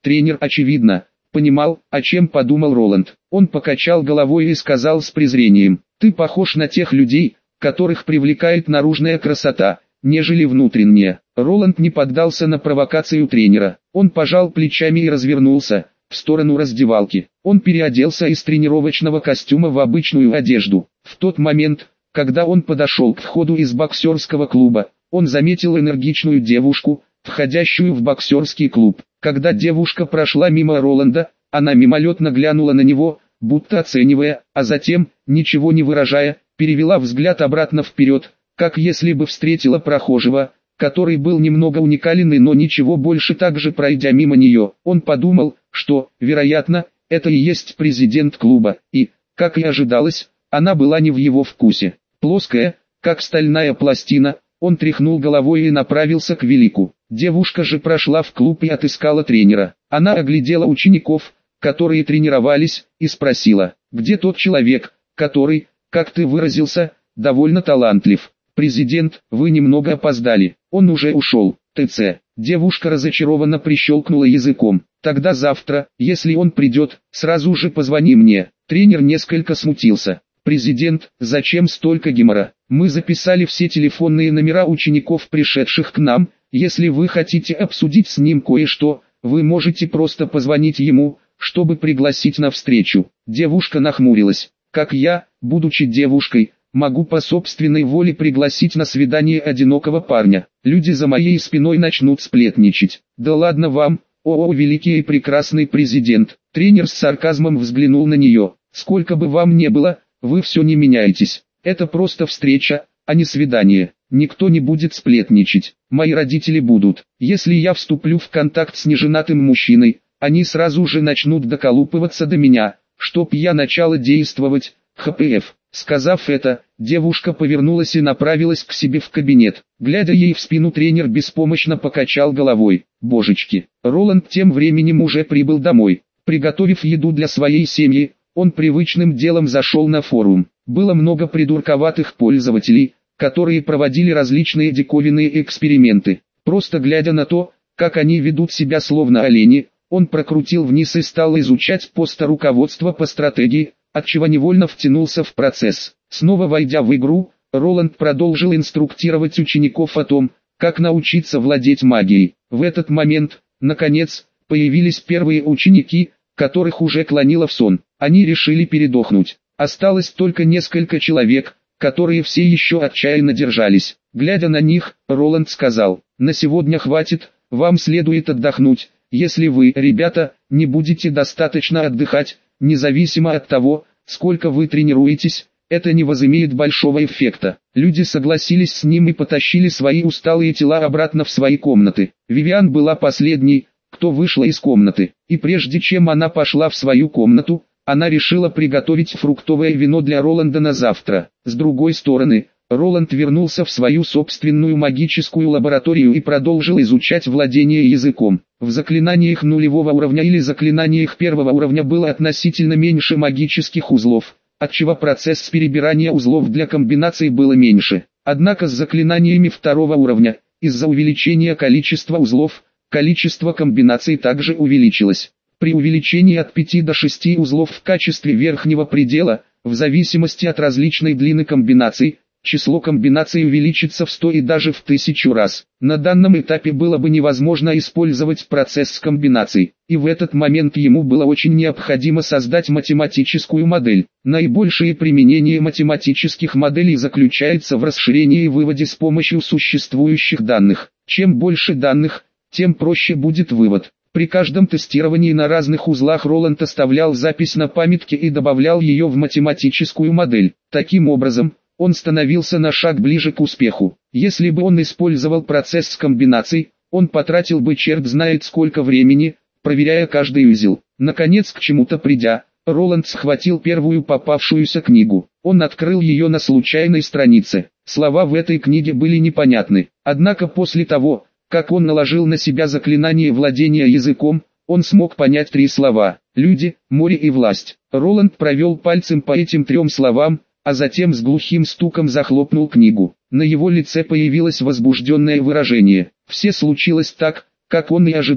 Тренер, очевидно, понимал, о чем подумал Роланд. Он покачал головой и сказал с презрением: «Ты похож на тех людей, которых привлекает наружная красота, нежели внутренняя». Роланд не поддался на провокацию тренера. Он пожал плечами и развернулся в сторону раздевалки. Он переоделся из тренировочного костюма в обычную одежду. В тот момент, когда он подошел к входу из боксерского клуба, он заметил энергичную девушку, входящую в боксерский клуб. Когда девушка прошла мимо Роланда, она мимолетно глянула на него, будто оценивая, а затем, ничего не выражая, перевела взгляд обратно вперед, как если бы встретила прохожего, который был немного уникален, но ничего больше. Также пройдя мимо нее, он подумал, что, вероятно, это и есть президент клуба, и, как и ожидалось, она была не в его вкусе. Плоская, как стальная пластина, он тряхнул головой и направился к велику. Девушка же прошла в клуб и отыскала тренера. Она оглядела учеников, которые тренировались, и спросила: «Где тот человек, который, как ты выразился, довольно талантлив?» «Президент, вы немного опоздали, он уже ушел». ТЦ. Девушка разочарованно прищелкнула языком. «Тогда завтра, если он придет, сразу же позвони мне». Тренер несколько смутился. «Президент, зачем столько гемора? Мы записали все телефонные номера учеников, пришедших к нам. Если вы хотите обсудить с ним кое-что, вы можете просто позвонить ему, чтобы пригласить на встречу». Девушка нахмурилась. «Как я, будучи девушкой, могу по собственной воле пригласить на свидание одинокого парня? Люди за моей спиной начнут сплетничать». «Да ладно вам, о, о великий и прекрасный президент». Тренер с сарказмом взглянул на нее. «Сколько бы вам ни было, вы все не меняетесь. Это просто встреча, а не свидание. Никто не будет сплетничать. Мои родители будут. Если я вступлю в контакт с неженатым мужчиной, они сразу же начнут доколупываться до меня, чтоб я начала действовать. ХПФ». Сказав это, девушка повернулась и направилась к себе в кабинет. Глядя ей в спину, тренер беспомощно покачал головой. Божечки. Роланд тем временем уже прибыл домой. Приготовив еду для своей семьи, он привычным делом зашел на форум. Было много придурковатых пользователей, которые проводили различные диковинные эксперименты. Просто глядя на то, как они ведут себя словно олени, он прокрутил вниз и стал изучать посты руководства по стратегии, отчего невольно втянулся в процесс. Снова войдя в игру, Роланд продолжил инструктировать учеников о том, как научиться владеть магией. В этот момент, наконец, появились первые ученики, которых уже клонило в сон. Они решили передохнуть. Осталось только несколько человек, которые все еще отчаянно держались. Глядя на них, Роланд сказал: «На сегодня хватит, вам следует отдохнуть. Если вы, ребята, не будете достаточно отдыхать, независимо от того, сколько вы тренируетесь, это не возымеет большого эффекта». Люди согласились с ним и потащили свои усталые тела обратно в свои комнаты. Вивиан была последней, кто вышла из комнаты, и прежде чем она пошла в свою комнату, она решила приготовить фруктовое вино для Роланда на завтра. С другой стороны, Роланд вернулся в свою собственную магическую лабораторию и продолжил изучать владение языком. В заклинаниях нулевого уровня или заклинаниях первого уровня было относительно меньше магических узлов, отчего процесс перебирания узлов для комбинаций было меньше. Однако с заклинаниями второго уровня, из-за увеличения количества узлов, количество комбинаций также увеличилось. При увеличении от пяти до шести узлов в качестве верхнего предела, в зависимости от различной длины комбинаций, число комбинаций увеличится в сто и даже в тысячу раз. На данном этапе было бы невозможно использовать процесс комбинаций, и в этот момент ему было очень необходимо создать математическую модель. Наибольшее применение математических моделей заключается в расширении и выводе с помощью существующих данных. Чем больше данных, тем проще будет вывод. При каждом тестировании на разных узлах Роланд оставлял запись на памятке и добавлял ее в математическую модель. Таким образом, он становился на шаг ближе к успеху. Если бы он использовал процесс комбинаций, он потратил бы черт знает сколько времени, проверяя каждый узел. Наконец, к чему-то придя, Роланд схватил первую попавшуюся книгу. Он открыл ее на случайной странице. Слова в этой книге были непонятны. Однако после того, как он наложил на себя заклинание владения языком, он смог понять три слова: люди, море и власть. Роланд провел пальцем по этим трем словам, а затем с глухим стуком захлопнул книгу. На его лице появилось возбужденное выражение. Все случилось так, как он и ожидал.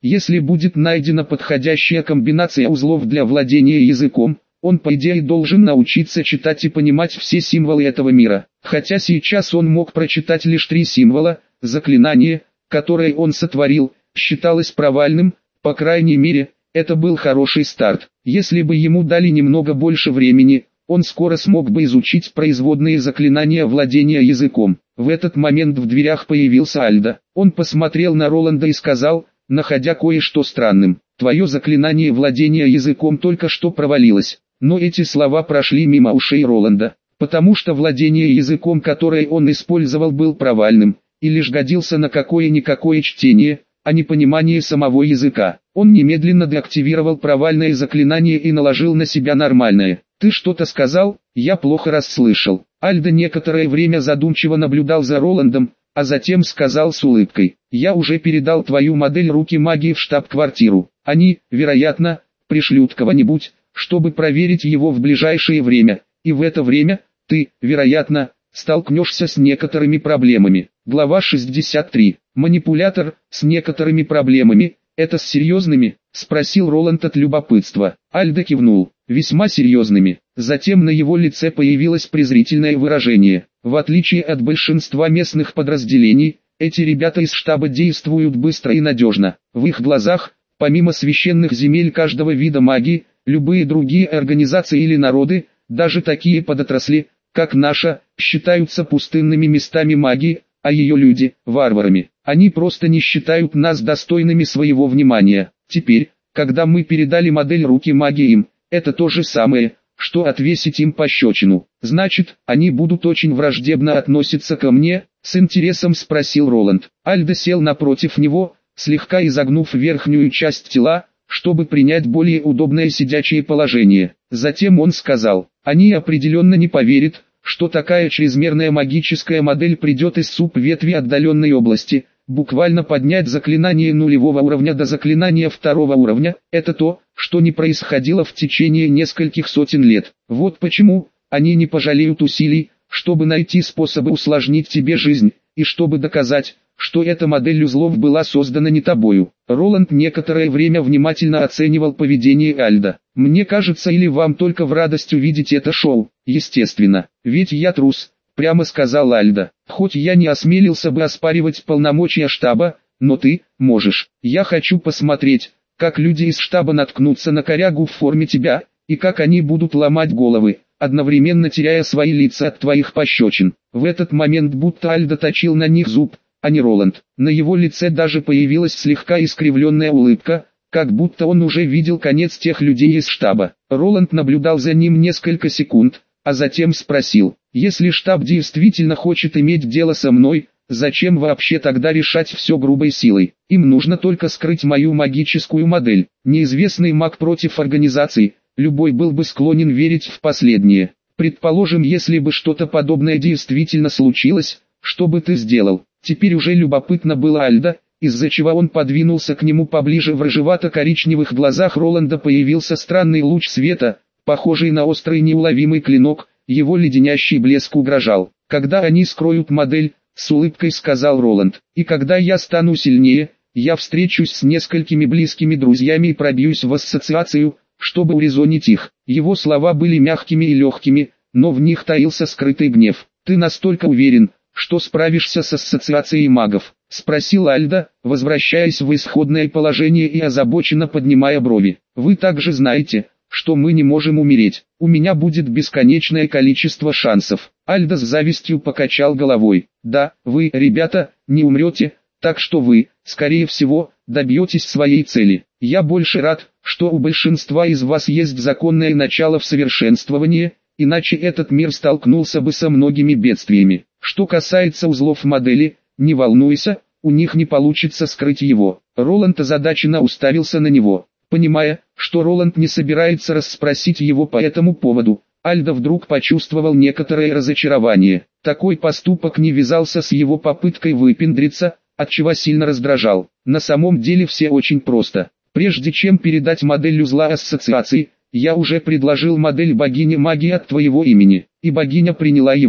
Если будет найдена подходящая комбинация узлов для владения языком, он по идее должен научиться читать и понимать все символы этого мира. Хотя сейчас он мог прочитать лишь три символа, заклинание, которое он сотворил, считалось провальным, по крайней мере, это был хороший старт. Если бы ему дали немного больше времени, он скоро смог бы изучить производные заклинания владения языком. В этот момент в дверях появился Альдо. Он посмотрел на Роланда и сказал, находя кое-что странным: «Твое заклинание владения языком только что провалилось». Но эти слова прошли мимо ушей Роланда, потому что владение языком, которое он использовал, был провальным, и лишь годился на какое-никакое чтение, а не понимание самого языка. Он немедленно деактивировал провальное заклинание и наложил на себя нормальное. «Ты что-то сказал? Я плохо расслышал». Альдо некоторое время задумчиво наблюдал за Роландом, а затем сказал с улыбкой: «Я уже передал твою модель руки магии в штаб-квартиру. Они, вероятно, пришлют кого-нибудь, чтобы проверить его в ближайшее время, и в это время, ты, вероятно, столкнешься с некоторыми проблемами». Глава шестьдесят три. Манипулятор, с некоторыми проблемами, это с серьезными? Спросил Роланд от любопытства. Альдо кивнул. Весьма серьезными. Затем на его лице появилось презрительное выражение. В отличие от большинства местных подразделений, эти ребята из штаба действуют быстро и надежно. В их глазах, помимо священных земель каждого вида магии, любые другие организации или народы, даже такие подотрасли, как наша, считаются пустынными местами магии, а ее люди – варварами. Они просто не считают нас достойными своего внимания. Теперь, когда мы передали модель руки магии им, это то же самое, что отвесить им пощечину. Значит, они будут очень враждебно относиться ко мне? С интересом спросил Роланд. Альдо сел напротив него, слегка изогнув верхнюю часть тела, чтобы принять более удобное сидячее положение. Затем он сказал: они определенно не поверят, что такая чрезмерная магическая модель придет из суб-ветви отдаленной области. Буквально поднять заклинание нулевого уровня до заклинания второго уровня – это то, что не происходило в течение нескольких сотен лет. Вот почему они не пожалеют усилий, чтобы найти способы усложнить тебе жизнь, и чтобы доказать, что эта модель узлов была создана не тобою. Роланд некоторое время внимательно оценивал поведение Альдо. «Мне кажется, или вам только в радость увидеть это шоу?» «Естественно, ведь я трус», — прямо сказал Альдо. «Хоть я не осмелился бы оспаривать полномочия штаба, но ты можешь. Я хочу посмотреть, как люди из штаба наткнутся на корягу в форме тебя, и как они будут ломать головы, одновременно теряя свои лица от твоих пощечин». В этот момент будто Альдо точил на них зуб, а не Роланд. На его лице даже появилась слегка искривленная улыбка, как будто он уже видел конец тех людей из штаба. Роланд наблюдал за ним несколько секунд, а затем спросил: «Если штаб действительно хочет иметь дело со мной, зачем вообще тогда решать все грубой силой? Им нужно только скрыть мою магическую модель». Неизвестный маг против организации, любой был бы склонен верить в последнее. «Предположим, если бы что-то подобное действительно случилось, что бы ты сделал?» Теперь уже любопытно было Альдо, из-за чего он подвинулся к нему поближе. В рыжевато-коричневых глазах Роланда появился странный луч света, похожий на острый неуловимый клинок, его леденящий блеск угрожал. «Когда они скроют модель», — с улыбкой сказал Роланд, — «и когда я стану сильнее, я встречусь с несколькими близкими друзьями и пробьюсь в ассоциацию, чтобы урезонить их». Его слова были мягкими и легкими, но в них таился скрытый гнев. «Ты настолько уверен, что справишься с ассоциацией магов?» — спросил Альдо, возвращаясь в исходное положение и озабоченно поднимая брови. «Вы также знаете, что мы не можем умереть. У меня будет бесконечное количество шансов». Альдо с завистью покачал головой. «Да, вы, ребята, не умрете, так что вы, скорее всего, добьетесь своей цели. Я больше рад, что у большинства из вас есть законное начало в совершенствовании, иначе этот мир столкнулся бы со многими бедствиями. Что касается узлов модели, не волнуйся, у них не получится скрыть его». Роланд озадаченно уставился на него. Понимая, что Роланд не собирается расспросить его по этому поводу, Альдо вдруг почувствовал некоторое разочарование. Такой поступок не вязался с его попыткой выпендриться, отчего сильно раздражал. На самом деле все очень просто. Прежде чем передать модель узла ассоциации, я уже предложил модель богини магии от твоего имени, и богиня приняла его.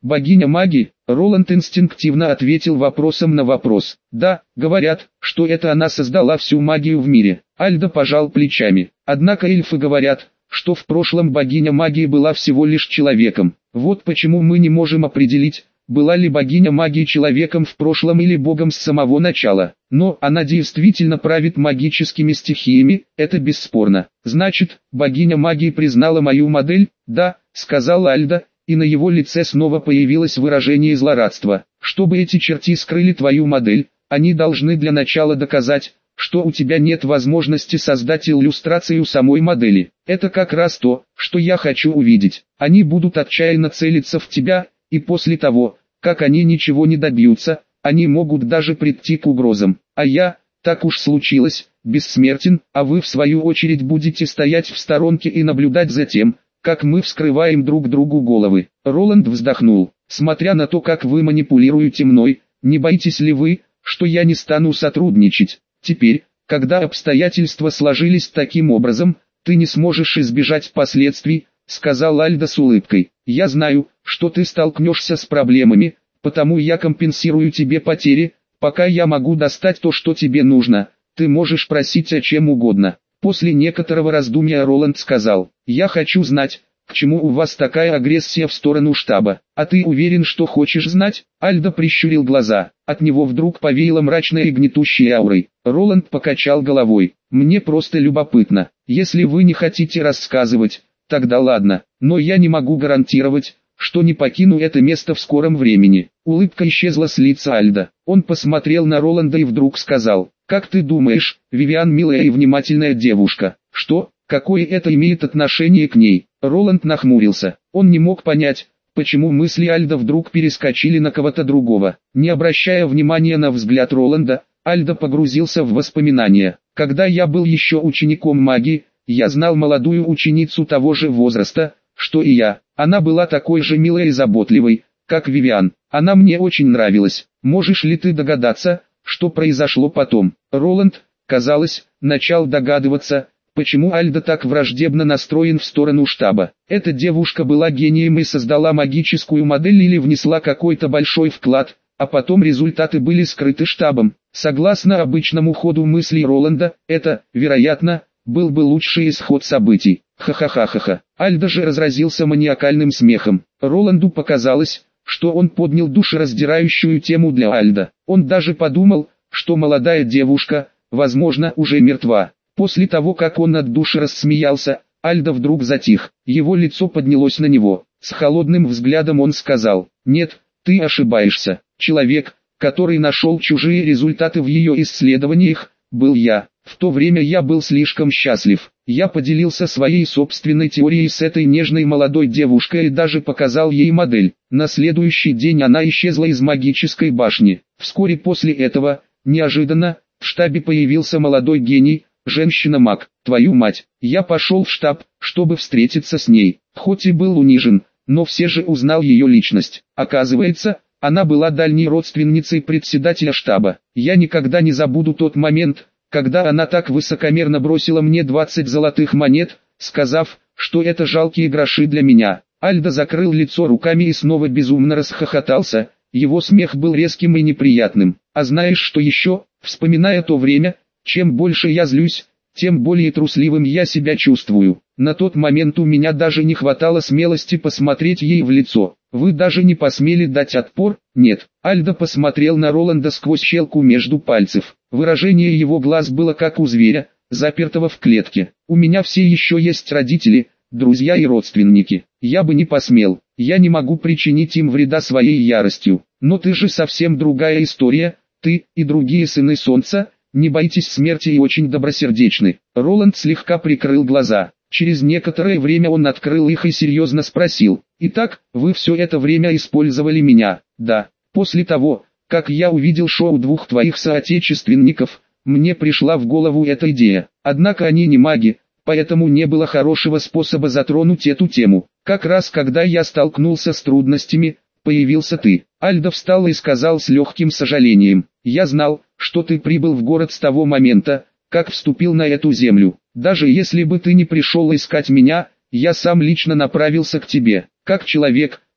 богиня магии? Роланд инстинктивно ответил вопросом на вопрос. Да, говорят, что это она создала всю магию в мире. Альдо пожал плечами. Однако эльфы говорят, что в прошлом богиня магии была всего лишь человеком. Вот почему мы не можем определить, была ли богиня магии человеком в прошлом или богом с самого начала. Но она действительно правит магическими стихиями, это бесспорно. Значит, богиня магии признала мою модель? Да, сказал Альдо, и на его лице снова появилось выражение злорадства. Чтобы эти черти скрыли твою модель, они должны для начала доказать, что у тебя нет возможности создать иллюстрацию самой модели. Это как раз то, что я хочу увидеть. Они будут отчаянно целиться в тебя, и после того, как они ничего не добьются, они могут даже прийти к угрозам. А я, так уж случилось, бессмертен, а вы в свою очередь будете стоять в сторонке и наблюдать за тем, как мы вскрываем друг другу головы. Роланд вздохнул. Смотря на то, как вы манипулируете мной, не боитесь ли вы, что я не стану сотрудничать? Теперь, когда обстоятельства сложились таким образом, ты не сможешь избежать последствий, сказал Альдо с улыбкой. Я знаю, что ты столкнешься с проблемами, потому я компенсирую тебе потери, пока я могу достать то, что тебе нужно. Ты можешь просить о чем угодно. После некоторого раздумья Роланд сказал: я хочу знать, к чему у вас такая агрессия в сторону штаба. А ты уверен, что хочешь знать? Альдо прищурил глаза. От него вдруг повеяло мрачной и гнетущей аурой. Роланд покачал головой. Мне просто любопытно. Если вы не хотите рассказывать, тогда ладно, но я не могу гарантировать, что не покину это место в скором времени. Улыбка исчезла с лица Альдо. Он посмотрел на Роланда и вдруг сказал: как ты думаешь, Вивиан милая и внимательная девушка? Что? Какое это имеет отношение к ней? Роланд нахмурился. Он не мог понять, почему мысли Альдо вдруг перескочили на кого-то другого. Не обращая внимания на взгляд Роланда, Альдо погрузился в воспоминания. Когда я был еще учеником магии, я знал молодую ученицу того же возраста, что и я. Она была такой же милой и заботливой, как Вивиан. Она мне очень нравилась. Можешь ли ты догадаться, что произошло потом? Роланд, казалось, начал догадываться, почему Альдо так враждебно настроен в сторону штаба. Эта девушка была гением и создала магическую модель или внесла какой-то большой вклад, а потом результаты были скрыты штабом. Согласно обычному ходу мыслей Роланда, это, вероятно, был бы лучший исход событий. Ха-ха-ха-ха-ха. Альдо же разразился маниакальным смехом. Роланду показалось, что он поднял душераздирающую тему для Альдо. Он даже подумал, что молодая девушка, возможно, уже мертва. После того, как он от души рассмеялся, Альдо вдруг затих. Его лицо поднялось на него. С холодным взглядом он сказал: «Нет, ты ошибаешься. Человек, который нашел чужие результаты в ее исследованиях, был я. В то время я был слишком счастлив. Я поделился своей собственной теорией с этой нежной молодой девушкой и даже показал ей модель. На следующий день она исчезла из магической башни. Вскоре после этого, неожиданно, в штабе появился молодой гений, женщина-маг. Твою мать, я пошел в штаб, чтобы встретиться с ней. Хоть и был унижен, но все же узнал ее личность. Оказывается, она была дальней родственницей председателя штаба. Я никогда не забуду тот момент, когда она так высокомерно бросила мне двадцать золотых монет, сказав, что это жалкие гроши для меня. Альдо закрыл лицо руками и снова безумно расхохотался. Его смех был резким и неприятным. А знаешь что еще? Вспоминая то время, чем больше я злюсь, тем более трусливым я себя чувствую. На тот момент у меня даже не хватало смелости посмотреть ей в лицо. Вы даже не посмели дать отпор? Нет. Альдо посмотрел на Роланда сквозь щелку между пальцев. Выражение его глаз было как у зверя, запертого в клетке. У меня все еще есть родители, друзья и родственники. Я бы не посмел. Я не могу причинить им вреда своей яростью. Но ты же совсем другая история. Ты и другие сыны Солнца не боитесь смерти и очень добросердечны. Роланд слегка прикрыл глаза. Через некоторое время он открыл их и серьезно спросил: «Итак, вы все это время использовали меня?» «Да. После того, как я увидел шоу двух твоих соотечественников, мне пришла в голову эта идея. Однако они не маги, поэтому не было хорошего способа затронуть эту тему. Как раз когда я столкнулся с трудностями, появился ты». Альдо встал и сказал с легким сожалением: «Я знал, что ты прибыл в город с того момента, как вступил на эту землю. Даже если бы ты не пришел искать меня, я сам лично направился к тебе. Как человек,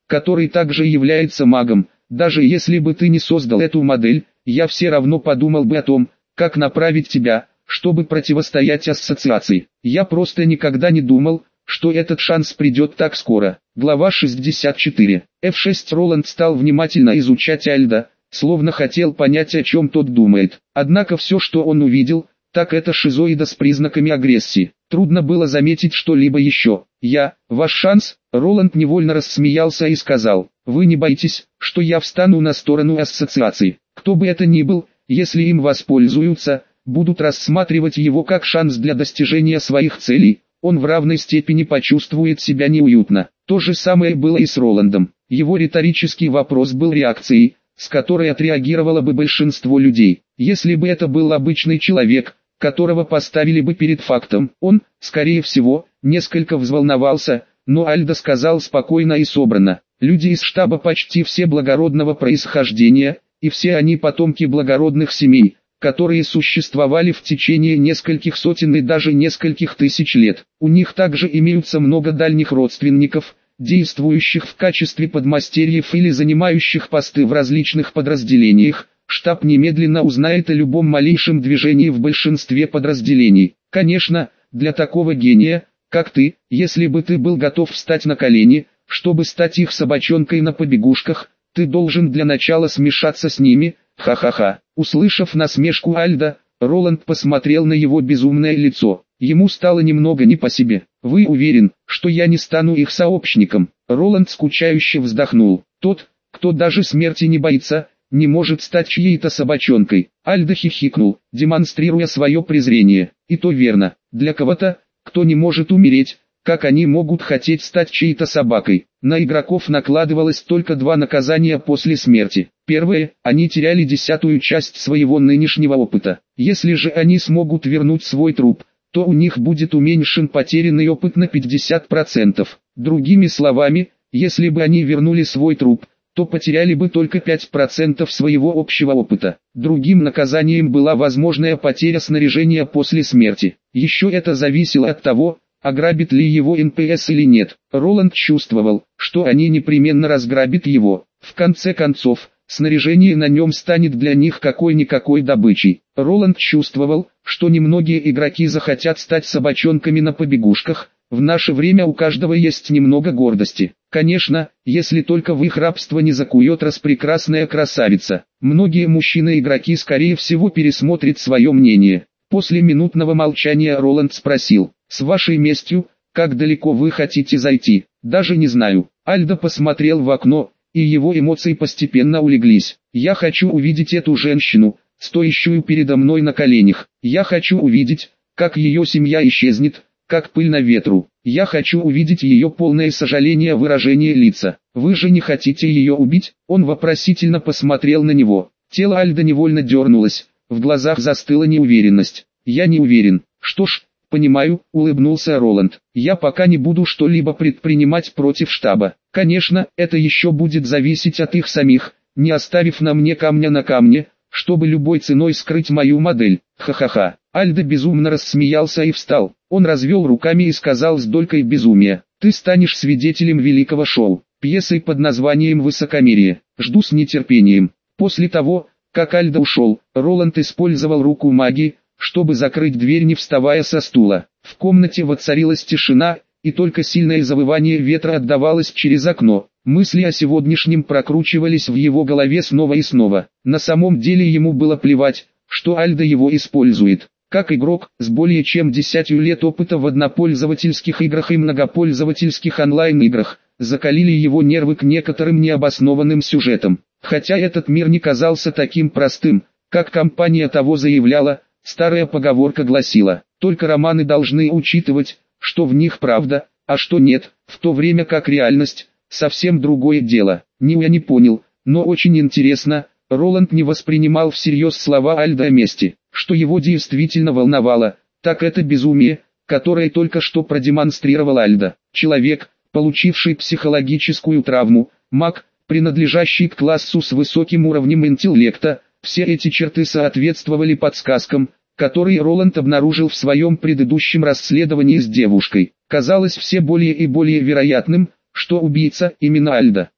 который также является магом. Даже если бы ты не создал эту модель, я все равно подумал бы о том, как направить тебя, чтобы противостоять ассоциации. Я просто никогда не думал, что этот шанс придет так скоро. Глава шестьдесят четыре. эф шесть Роланд стал внимательно изучать Альда, словно хотел понять, о чем тот думает. Однако все, что он увидел, так это шизоида с признаками агрессии. Трудно было заметить что-либо еще. «Я, ваш шанс?» Роланд невольно рассмеялся и сказал: «Вы не боитесь, что я встану на сторону ассоциации? Кто бы это ни был, если им воспользуются, будут рассматривать его как шанс для достижения своих целей. Он в равной степени почувствует себя неуютно». То же самое было и с Роландом. Его риторический вопрос был реакцией, с которой отреагировало бы большинство людей. Если бы это был обычный человек, которого поставили бы перед фактом, он, скорее всего, несколько взволновался, но Альдо сказал спокойно и собрано: «Люди из штаба почти все благородного происхождения, и все они потомки благородных семей, которые существовали в течение нескольких сотен и даже нескольких тысяч лет. У них также имеются много дальних родственников, действующих в качестве подмастерьев или занимающих посты в различных подразделениях. Штаб немедленно узнает о любом малейшем движении в большинстве подразделений. Конечно, для такого гения, как ты, если бы ты был готов встать на колени, чтобы стать их собачонкой на побегушках, ты должен для начала смешаться с ними, ха-ха-ха». Услышав насмешку Альда, Роланд посмотрел на его безумное лицо. Ему стало немного не по себе. «Вы уверен, что я не стану их сообщником?» Роланд скучающе вздохнул. «Тот, кто даже смерти не боится, не может стать чьей-то собачонкой». Альдо хихикнул, демонстрируя свое презрение. «И то верно. Для кого-то, кто не может умереть, как они могут хотеть стать чьей-то собакой?» На игроков накладывалось только два наказания после смерти. Первое, они теряли десятую часть своего нынешнего опыта. Если же они смогут вернуть свой труп, то у них будет уменьшен потерянный опыт на пятьдесят процентов. Другими словами, если бы они вернули свой труп, то потеряли бы только пять процентов своего общего опыта. Другим наказанием была возможная потеря снаряжения после смерти. Еще это зависело от того, ограбит ли его эн пэ эс или нет. Роланд чувствовал, что они непременно разграбят его. В конце концов, снаряжение на нем станет для них какой-никакой добычей. Роланд чувствовал, что немногие игроки захотят стать собачонками на побегушках. В наше время у каждого есть немного гордости. Конечно, если только в их рабство не закует распрекрасная красавица. Многие мужчины-игроки скорее всего пересмотрят свое мнение. После минутного молчания Роланд спросил: «С вашей местью, как далеко вы хотите зайти?» «Даже не знаю». Альдо посмотрел в окно, и его эмоции постепенно улеглись. «Я хочу увидеть эту женщину, стоящую передо мной на коленях. Я хочу увидеть, как ее семья исчезнет, как пыль на ветру. Я хочу увидеть ее полное сожаление выражение лица. Вы же не хотите ее убить?» Он вопросительно посмотрел на него. Тело Альдо невольно дернулось, в глазах застыла неуверенность. «Я не уверен». «Что ж, понимаю», — улыбнулся Роланд. «Я пока не буду что-либо предпринимать против штаба. Конечно, это еще будет зависеть от их самих, не оставив на мне камня на камне, чтобы любой ценой скрыть мою модель. Ха-ха-ха». Альдо безумно рассмеялся и встал. Он развел руками и сказал с долькой безумия: «Ты станешь свидетелем великого шоу, пьесой под названием «Высокомерие». Жду с нетерпением». После того, как Альдо ушел, Роланд использовал руку магии, чтобы закрыть дверь, не вставая со стула. В комнате воцарилась тишина, и только сильное завывание ветра отдавалось через окно. Мысли о сегодняшнем прокручивались в его голове снова и снова. На самом деле ему было плевать, что Альдо его использует. Как игрок, с более чем десятью лет опыта в однопользовательских играх и многопользовательских онлайн-играх, закалили его нервы к некоторым необоснованным сюжетам. Хотя этот мир не казался таким простым, как компания того заявляла, старая поговорка гласила: только романы должны учитывать, что в них правда, а что нет, в то время как реальность – совсем другое дело. Не я не понял, но очень интересно. Роланд не воспринимал всерьез слова Альдо о мести. Что его действительно волновало, так это безумие, которое только что продемонстрировал Альдо. Человек, получивший психологическую травму, маг, принадлежащий к классу с высоким уровнем интеллекта, все эти черты соответствовали подсказкам, которые Роланд обнаружил в своем предыдущем расследовании с девушкой. Казалось все более и более вероятным, что убийца именно Альдо.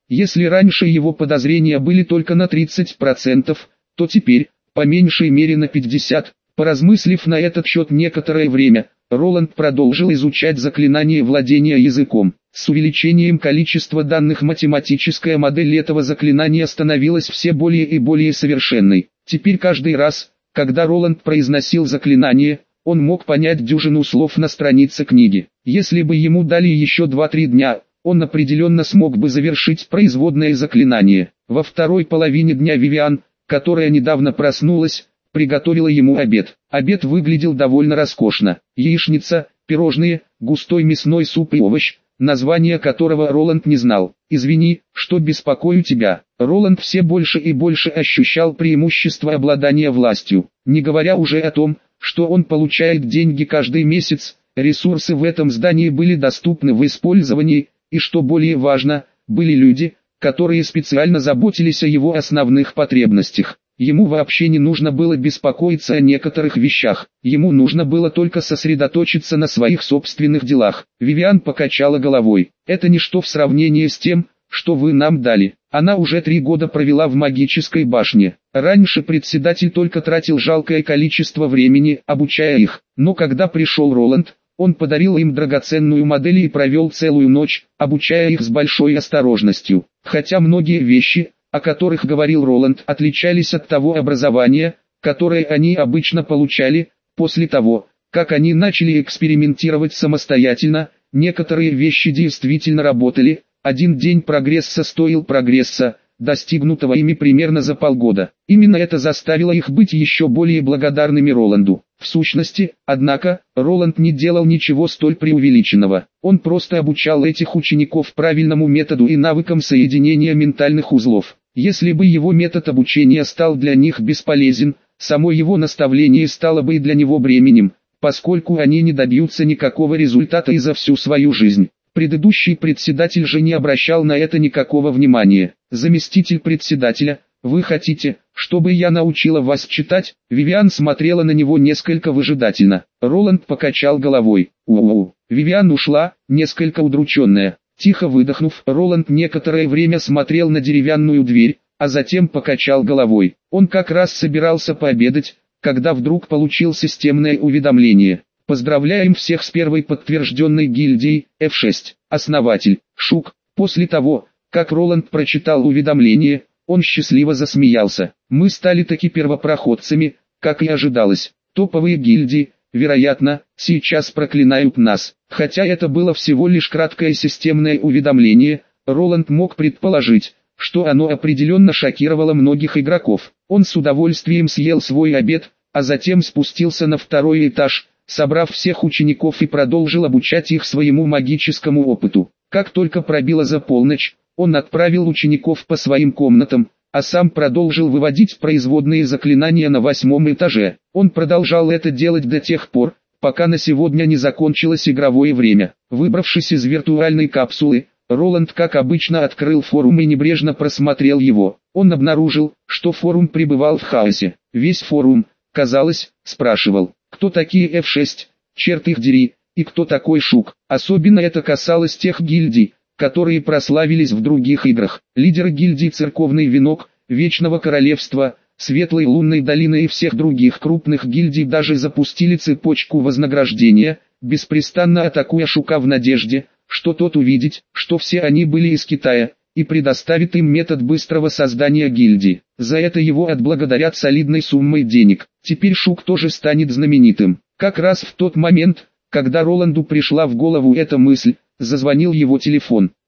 Если раньше его подозрения были только на тридцать процентов, то теперь, по меньшей мере на пятьдесят процентов. Поразмыслив на этот счет некоторое время, Роланд продолжил изучать заклинание владения языком. С увеличением количества данных математическая модель этого заклинания становилась все более и более совершенной. Теперь каждый раз, когда Роланд произносил заклинание, он мог понять дюжину слов на странице книги. Если бы ему дали еще два-три дня, он определенно смог бы завершить производное заклинание. Во второй половине дня Вивиан, которая недавно проснулась, приготовила ему обед. Обед выглядел довольно роскошно. Яичница, пирожные, густой мясной суп и овощ, название которого Роланд не знал. «Извини, что беспокою тебя». Роланд все больше и больше ощущал преимущество обладания властью. Не говоря уже о том, что он получает деньги каждый месяц, ресурсы в этом здании были доступны в использовании, и что более важно, были люди, которые специально заботились о его основных потребностях. Ему вообще не нужно было беспокоиться о некоторых вещах, ему нужно было только сосредоточиться на своих собственных делах. Вивиан покачала головой. «Это ничто в сравнении с тем, что вы нам дали». Она уже три года провела в магической башне. Раньше председатель только тратил жалкое количество времени, обучая их. Но когда пришел Роланд, он подарил им драгоценную модель и провел целую ночь, обучая их с большой осторожностью. Хотя многие вещи, о которых говорил Роланд, отличались от того образования, которое они обычно получали. После того, как они начали экспериментировать самостоятельно, некоторые вещи действительно работали. Один день прогресса стоил прогресса, достигнутого ими примерно за полгода. Именно это заставило их быть еще более благодарными Роланду. В сущности, однако, Роланд не делал ничего столь преувеличенного. Он просто обучал этих учеников правильному методу и навыкам соединения ментальных узлов. Если бы его метод обучения стал для них бесполезен, само его наставление стало бы и для него бременем, поскольку они не добьются никакого результата и за всю свою жизнь. Предыдущий председатель же не обращал на это никакого внимания. «Заместитель председателя, вы хотите, чтобы я научила вас читать?» Вивиан смотрела на него несколько выжидательно. Роланд покачал головой. «У-у-у». Вивиан ушла, несколько удрученная. Тихо выдохнув, Роланд некоторое время смотрел на деревянную дверь, а затем покачал головой. Он как раз собирался пообедать, когда вдруг получил системное уведомление. «Поздравляем всех с первой подтвержденной гильдией, эф шесть, основатель, Шук». После того, как Роланд прочитал уведомление, он счастливо засмеялся. «Мы стали таки первопроходцами, как и ожидалось. Топовые гильдии, вероятно, сейчас проклинают нас». Хотя это было всего лишь краткое системное уведомление, Роланд мог предположить, что оно определенно шокировало многих игроков. Он с удовольствием съел свой обед, а затем спустился на второй этаж, собрав всех учеников и продолжил обучать их своему магическому опыту. Как только пробило за полночь, он отправил учеников по своим комнатам, а сам продолжил выводить производные заклинания на восьмом этаже. Он продолжал это делать до тех пор, пока на сегодня не закончилось игровое время. Выбравшись из виртуальной капсулы, Роланд как обычно открыл форум и небрежно просмотрел его. Он обнаружил, что форум пребывал в хаосе. Весь форум, казалось, спрашивал: кто такие эф шесть, черт их дери, и кто такой Шук. Особенно это касалось тех гильдий, которые прославились в других играх. Лидеры гильдий Церковный Венок, Вечного Королевства, Светлой Лунной Долины и всех других крупных гильдий даже запустили цепочку вознаграждения, беспрестанно атакуя Шука в надежде, что тот увидит, что все они были из Китая, и предоставит им метод быстрого создания гильдии. За это его отблагодарят солидной суммой денег. Теперь Шук тоже станет знаменитым. Как раз в тот момент, когда Роланду пришла в голову эта мысль, зазвонил его телефон.